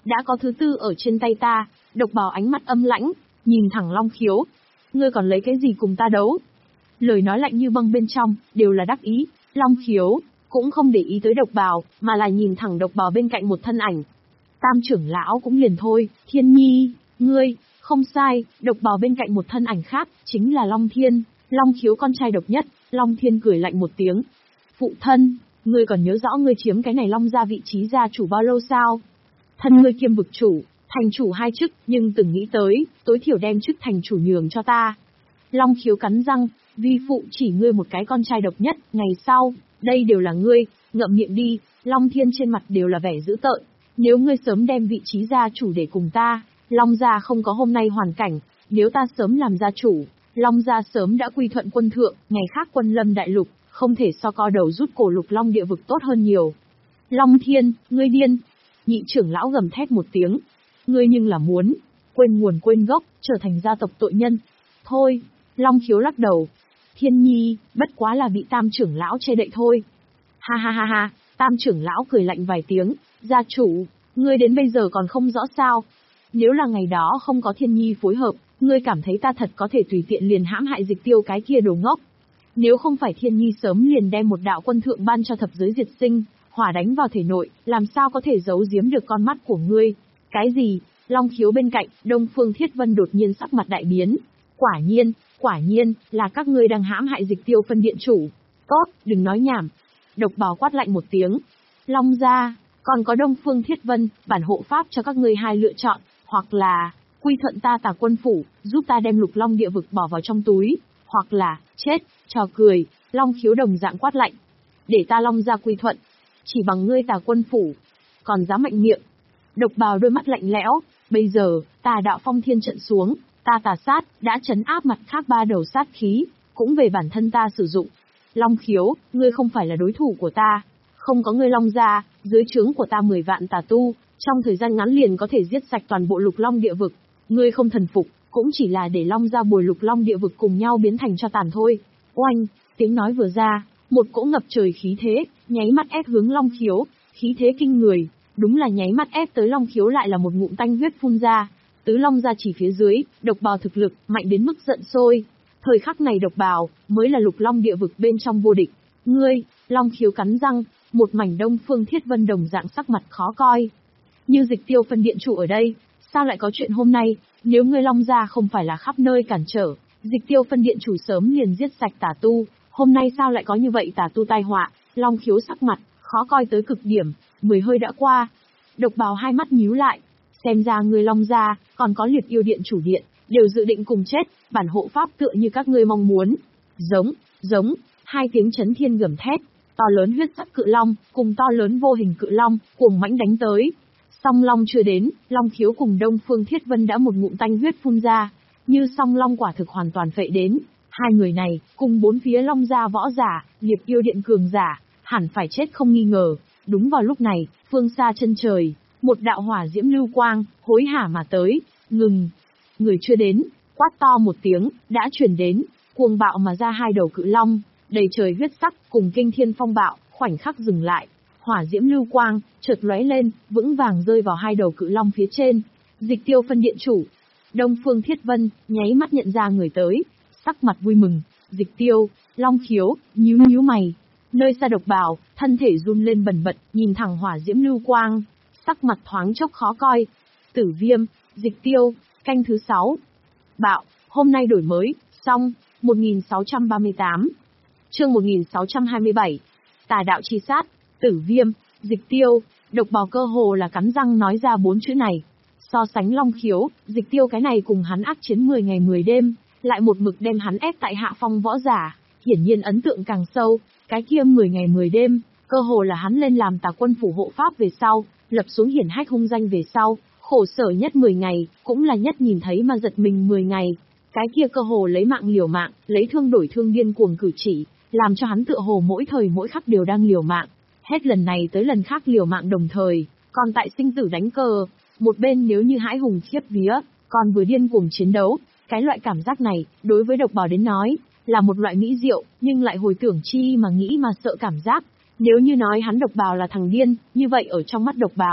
đã có thứ tư ở trên tay ta. Độc bào ánh mắt âm lãnh, nhìn thẳng Long Khiếu. Ngươi còn lấy cái gì cùng ta đấu? Lời nói lạnh như băng bên trong, đều là đắc ý. Long Khiếu cũng không để ý tới độc bào, mà là nhìn thẳng độc bào bên cạnh một thân ảnh. Tam trưởng lão cũng liền thôi, Thiên Nhi, ngươi, không sai, độc bào bên cạnh một thân ảnh khác, chính là Long Thiên, Long Khiếu con trai độc nhất. Long Thiên cười lạnh một tiếng. Phụ thân, ngươi còn nhớ rõ ngươi chiếm cái này Long gia vị trí gia chủ bao lâu sao? Thân ngươi kiêm vực chủ, thành chủ hai chức, nhưng từng nghĩ tới, tối thiểu đem chức thành chủ nhường cho ta. Long Khiếu cắn răng, vi phụ chỉ ngươi một cái con trai độc nhất, ngày sau, đây đều là ngươi, ngậm miệng đi. Long Thiên trên mặt đều là vẻ dữ tợn. Nếu ngươi sớm đem vị trí gia chủ để cùng ta, Long gia không có hôm nay hoàn cảnh. Nếu ta sớm làm gia chủ, Long gia sớm đã quy thuận quân thượng, ngày khác quân lâm đại lục, không thể so co đầu rút cổ lục long địa vực tốt hơn nhiều. Long Thiên, ngươi điên! Nhị trưởng lão gầm thét một tiếng. Ngươi nhưng là muốn quên nguồn quên gốc, trở thành gia tộc tội nhân. Thôi, Long Khiếu lắc đầu. Thiên Nhi, bất quá là bị tam trưởng lão che đậy thôi. Ha ha ha ha, tam trưởng lão cười lạnh vài tiếng. Gia chủ, ngươi đến bây giờ còn không rõ sao? Nếu là ngày đó không có Thiên Nhi phối hợp, ngươi cảm thấy ta thật có thể tùy tiện liền hãm hại Dịch Tiêu cái kia đồ ngốc? Nếu không phải Thiên Nhi sớm liền đem một đạo quân thượng ban cho thập giới diệt sinh, hỏa đánh vào thể nội, làm sao có thể giấu giếm được con mắt của ngươi? Cái gì? Long Khiếu bên cạnh, Đông Phương Thiết Vân đột nhiên sắc mặt đại biến. Quả nhiên, quả nhiên, là các ngươi đang hãm hại Dịch Tiêu phân điện chủ. Tốt, đừng nói nhảm. Độc bào quát lạnh một tiếng. Long gia, còn có Đông Phương Thiết Vân, bản hộ pháp cho các ngươi hai lựa chọn, hoặc là quy thuận ta Tà Quân phủ, giúp ta đem Lục Long địa vực bỏ vào trong túi, hoặc là chết. Trò cười, Long Khiếu đồng dạng quát lạnh. Để ta Long gia quy thuận, chỉ bằng ngươi Tà Quân phủ, còn dám mạnh miệng. Độc bào đôi mắt lạnh lẽo, bây giờ, Tà đạo phong thiên trận xuống, ta Tà sát, đã trấn áp mặt khác ba đầu sát khí, cũng về bản thân ta sử dụng. Long Khiếu, ngươi không phải là đối thủ của ta, không có ngươi Long gia, dưới trướng của ta mười vạn tà tu, trong thời gian ngắn liền có thể giết sạch toàn bộ Lục Long địa vực. Ngươi không thần phục, cũng chỉ là để Long gia bồi Lục Long địa vực cùng nhau biến thành cho tàn thôi. Oanh, tiếng nói vừa ra, một cỗ ngập trời khí thế, nháy mắt ép hướng Long Khiếu, khí thế kinh người, đúng là nháy mắt ép tới Long Khiếu lại là một ngụm tanh huyết phun ra. Tứ Long gia chỉ phía dưới, độc bào thực lực mạnh đến mức giận sôi. Thời khắc này độc bào mới là Lục Long địa vực bên trong vô địch. Ngươi, Long Khiếu cắn răng, một mảnh Đông Phương Thiết Vân đồng dạng sắc mặt khó coi. Như Dịch Tiêu phân điện chủ ở đây, sao lại có chuyện hôm nay? Nếu ngươi Long gia không phải là khắp nơi cản trở, Dịch Tiêu phân điện chủ sớm liền giết sạch tà tu, hôm nay sao lại có như vậy tà tu tai họa? Long Khiếu sắc mặt khó coi tới cực điểm, mười hơi đã qua. Độc bào hai mắt nhíu lại, xem ra ngươi Long gia, còn có Liệt Yêu điện chủ điện, đều dự định cùng chết, bản hộ pháp tựa như các ngươi mong muốn. Giống, giống, hai tiếng chấn thiên gầm thét, to lớn huyết sắc cự long, cùng to lớn vô hình cự long, cuồng mãnh đánh tới. Song long chưa đến, Long Khiếu cùng Đông Phương Thiết Vân đã một ngụm tanh huyết phun ra, như song long quả thực hoàn toàn phệ đến. Hai người này, cùng bốn phía Long gia võ giả, Liệt Yêu điện cường giả, hẳn phải chết không nghi ngờ. Đúng vào lúc này, phương xa chân trời, một đạo hỏa diễm lưu quang, hối hả mà tới, ngừng. Người chưa đến, quát to một tiếng, đã truyền đến, cuồng bạo mà ra hai đầu cự long, đầy trời huyết sắc, cùng kinh thiên phong bạo, khoảnh khắc dừng lại. Hỏa diễm lưu quang, chợt lóe lên, vững vàng rơi vào hai đầu cự long phía trên. Dịch Tiêu phân điện chủ, Đông Phương Thiết Vân, nháy mắt nhận ra người tới, sắc mặt vui mừng. Dịch Tiêu, Long Khiếu, nhíu nhíu mày. Nơi xa độc bào, thân thể run lên bần bật, nhìn thẳng hỏa diễm lưu quang, sắc mặt thoáng chốc khó coi. Tử Viêm, Dịch Tiêu, canh thứ sáu. Bạo, hôm nay đổi mới, xong, một nghìn sáu trăm ba mươi tám. Chương một nghìn sáu trăm hai mươi bảy. Tà đạo chi sát, Tử Viêm, Dịch Tiêu, độc bào cơ hồ là cắn răng nói ra bốn chữ này. So sánh Long Khiếu, Dịch Tiêu cái này cùng hắn ác chiến mười ngày mười đêm, lại một mực đem hắn ép tại hạ phong võ giả, hiển nhiên ấn tượng càng sâu. Cái kia mười ngày mười đêm, cơ hồ là hắn lên làm Tà Quân phủ hộ pháp về sau, lập xuống hiển hách hung danh về sau, khổ sở nhất mười ngày, cũng là nhất nhìn thấy mà giật mình mười ngày. Cái kia cơ hồ lấy mạng liều mạng, lấy thương đổi thương điên cuồng cử chỉ, làm cho hắn tựa hồ mỗi thời mỗi khắc đều đang liều mạng. Hết lần này tới lần khác liều mạng đồng thời, còn tại sinh tử đánh cờ, một bên nếu như hãi hùng khiếp vía, còn vừa điên cuồng chiến đấu. Cái loại cảm giác này, đối với độc bào đến nói, là một loại mỹ diệu, nhưng lại hồi tưởng chi mà nghĩ mà sợ cảm giác. Nếu như nói hắn độc bào là thằng điên, như vậy ở trong mắt độc bào,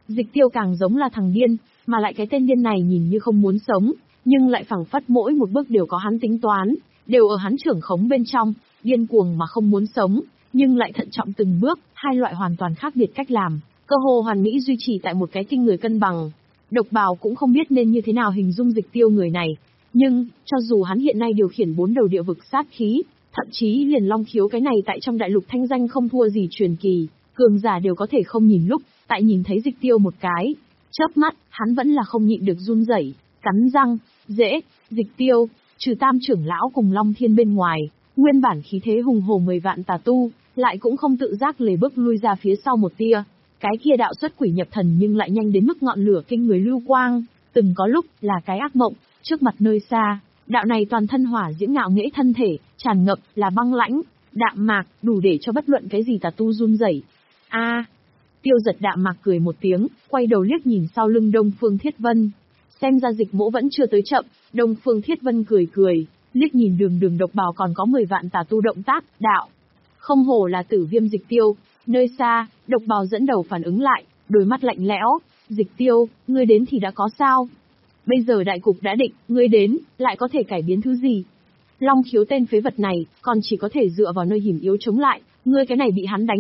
Dịch Tiêu càng giống là thằng điên, mà lại cái tên điên này nhìn như không muốn sống, nhưng lại phảng phất mỗi một bước đều có hắn tính toán, đều ở hắn trưởng khống bên trong, điên cuồng mà không muốn sống, nhưng lại thận trọng từng bước, hai loại hoàn toàn khác biệt cách làm, cơ hồ hoàn mỹ duy trì tại một cái kinh người cân bằng. Độc Bào cũng không biết nên như thế nào hình dung Dịch Tiêu người này, nhưng, cho dù hắn hiện nay điều khiển bốn đầu địa vực sát khí, thậm chí liền long khiếu cái này tại trong đại lục thanh danh không thua gì truyền kỳ, cường giả đều có thể không nhìn lúc, tại nhìn thấy Dịch Tiêu một cái, chớp mắt, hắn vẫn là không nhịn được run rẩy, cắn răng, dễ, Dịch Tiêu, trừ Tam trưởng lão cùng Long Thiên bên ngoài, nguyên bản khí thế hùng hổ mười vạn tà tu, lại cũng không tự giác lề bước lui ra phía sau một tia. Cái kia đạo xuất quỷ nhập thần nhưng lại nhanh đến mức ngọn lửa kinh người lưu quang, từng có lúc là cái ác mộng, trước mặt nơi xa, đạo này toàn thân hỏa diễm ngạo nghễ thân thể, tràn ngập là băng lãnh, đạm mạc, đủ để cho bất luận cái gì tà tu run rẩy. A, Tiêu Giật đạm mạc cười một tiếng, quay đầu liếc nhìn sau lưng Đông Phương Thiết Vân. Xem ra Dịch Mỗ vẫn chưa tới chậm, Đông Phương Thiết Vân cười cười, liếc nhìn Đường Đường Độc Bào còn có mười vạn tà tu động tác, đạo. Không hổ là Tử Viêm Dịch Tiêu. Nơi xa, Độc Bào dẫn đầu phản ứng lại, đôi mắt lạnh lẽo, Dịch Tiêu, ngươi đến thì đã có sao? Bây giờ đại cục đã định, ngươi đến, lại có thể cải biến thứ gì? Long khiếu tên phế vật này, còn chỉ có thể dựa vào nơi hiểm yếu chống lại, ngươi cái này bị hắn đánh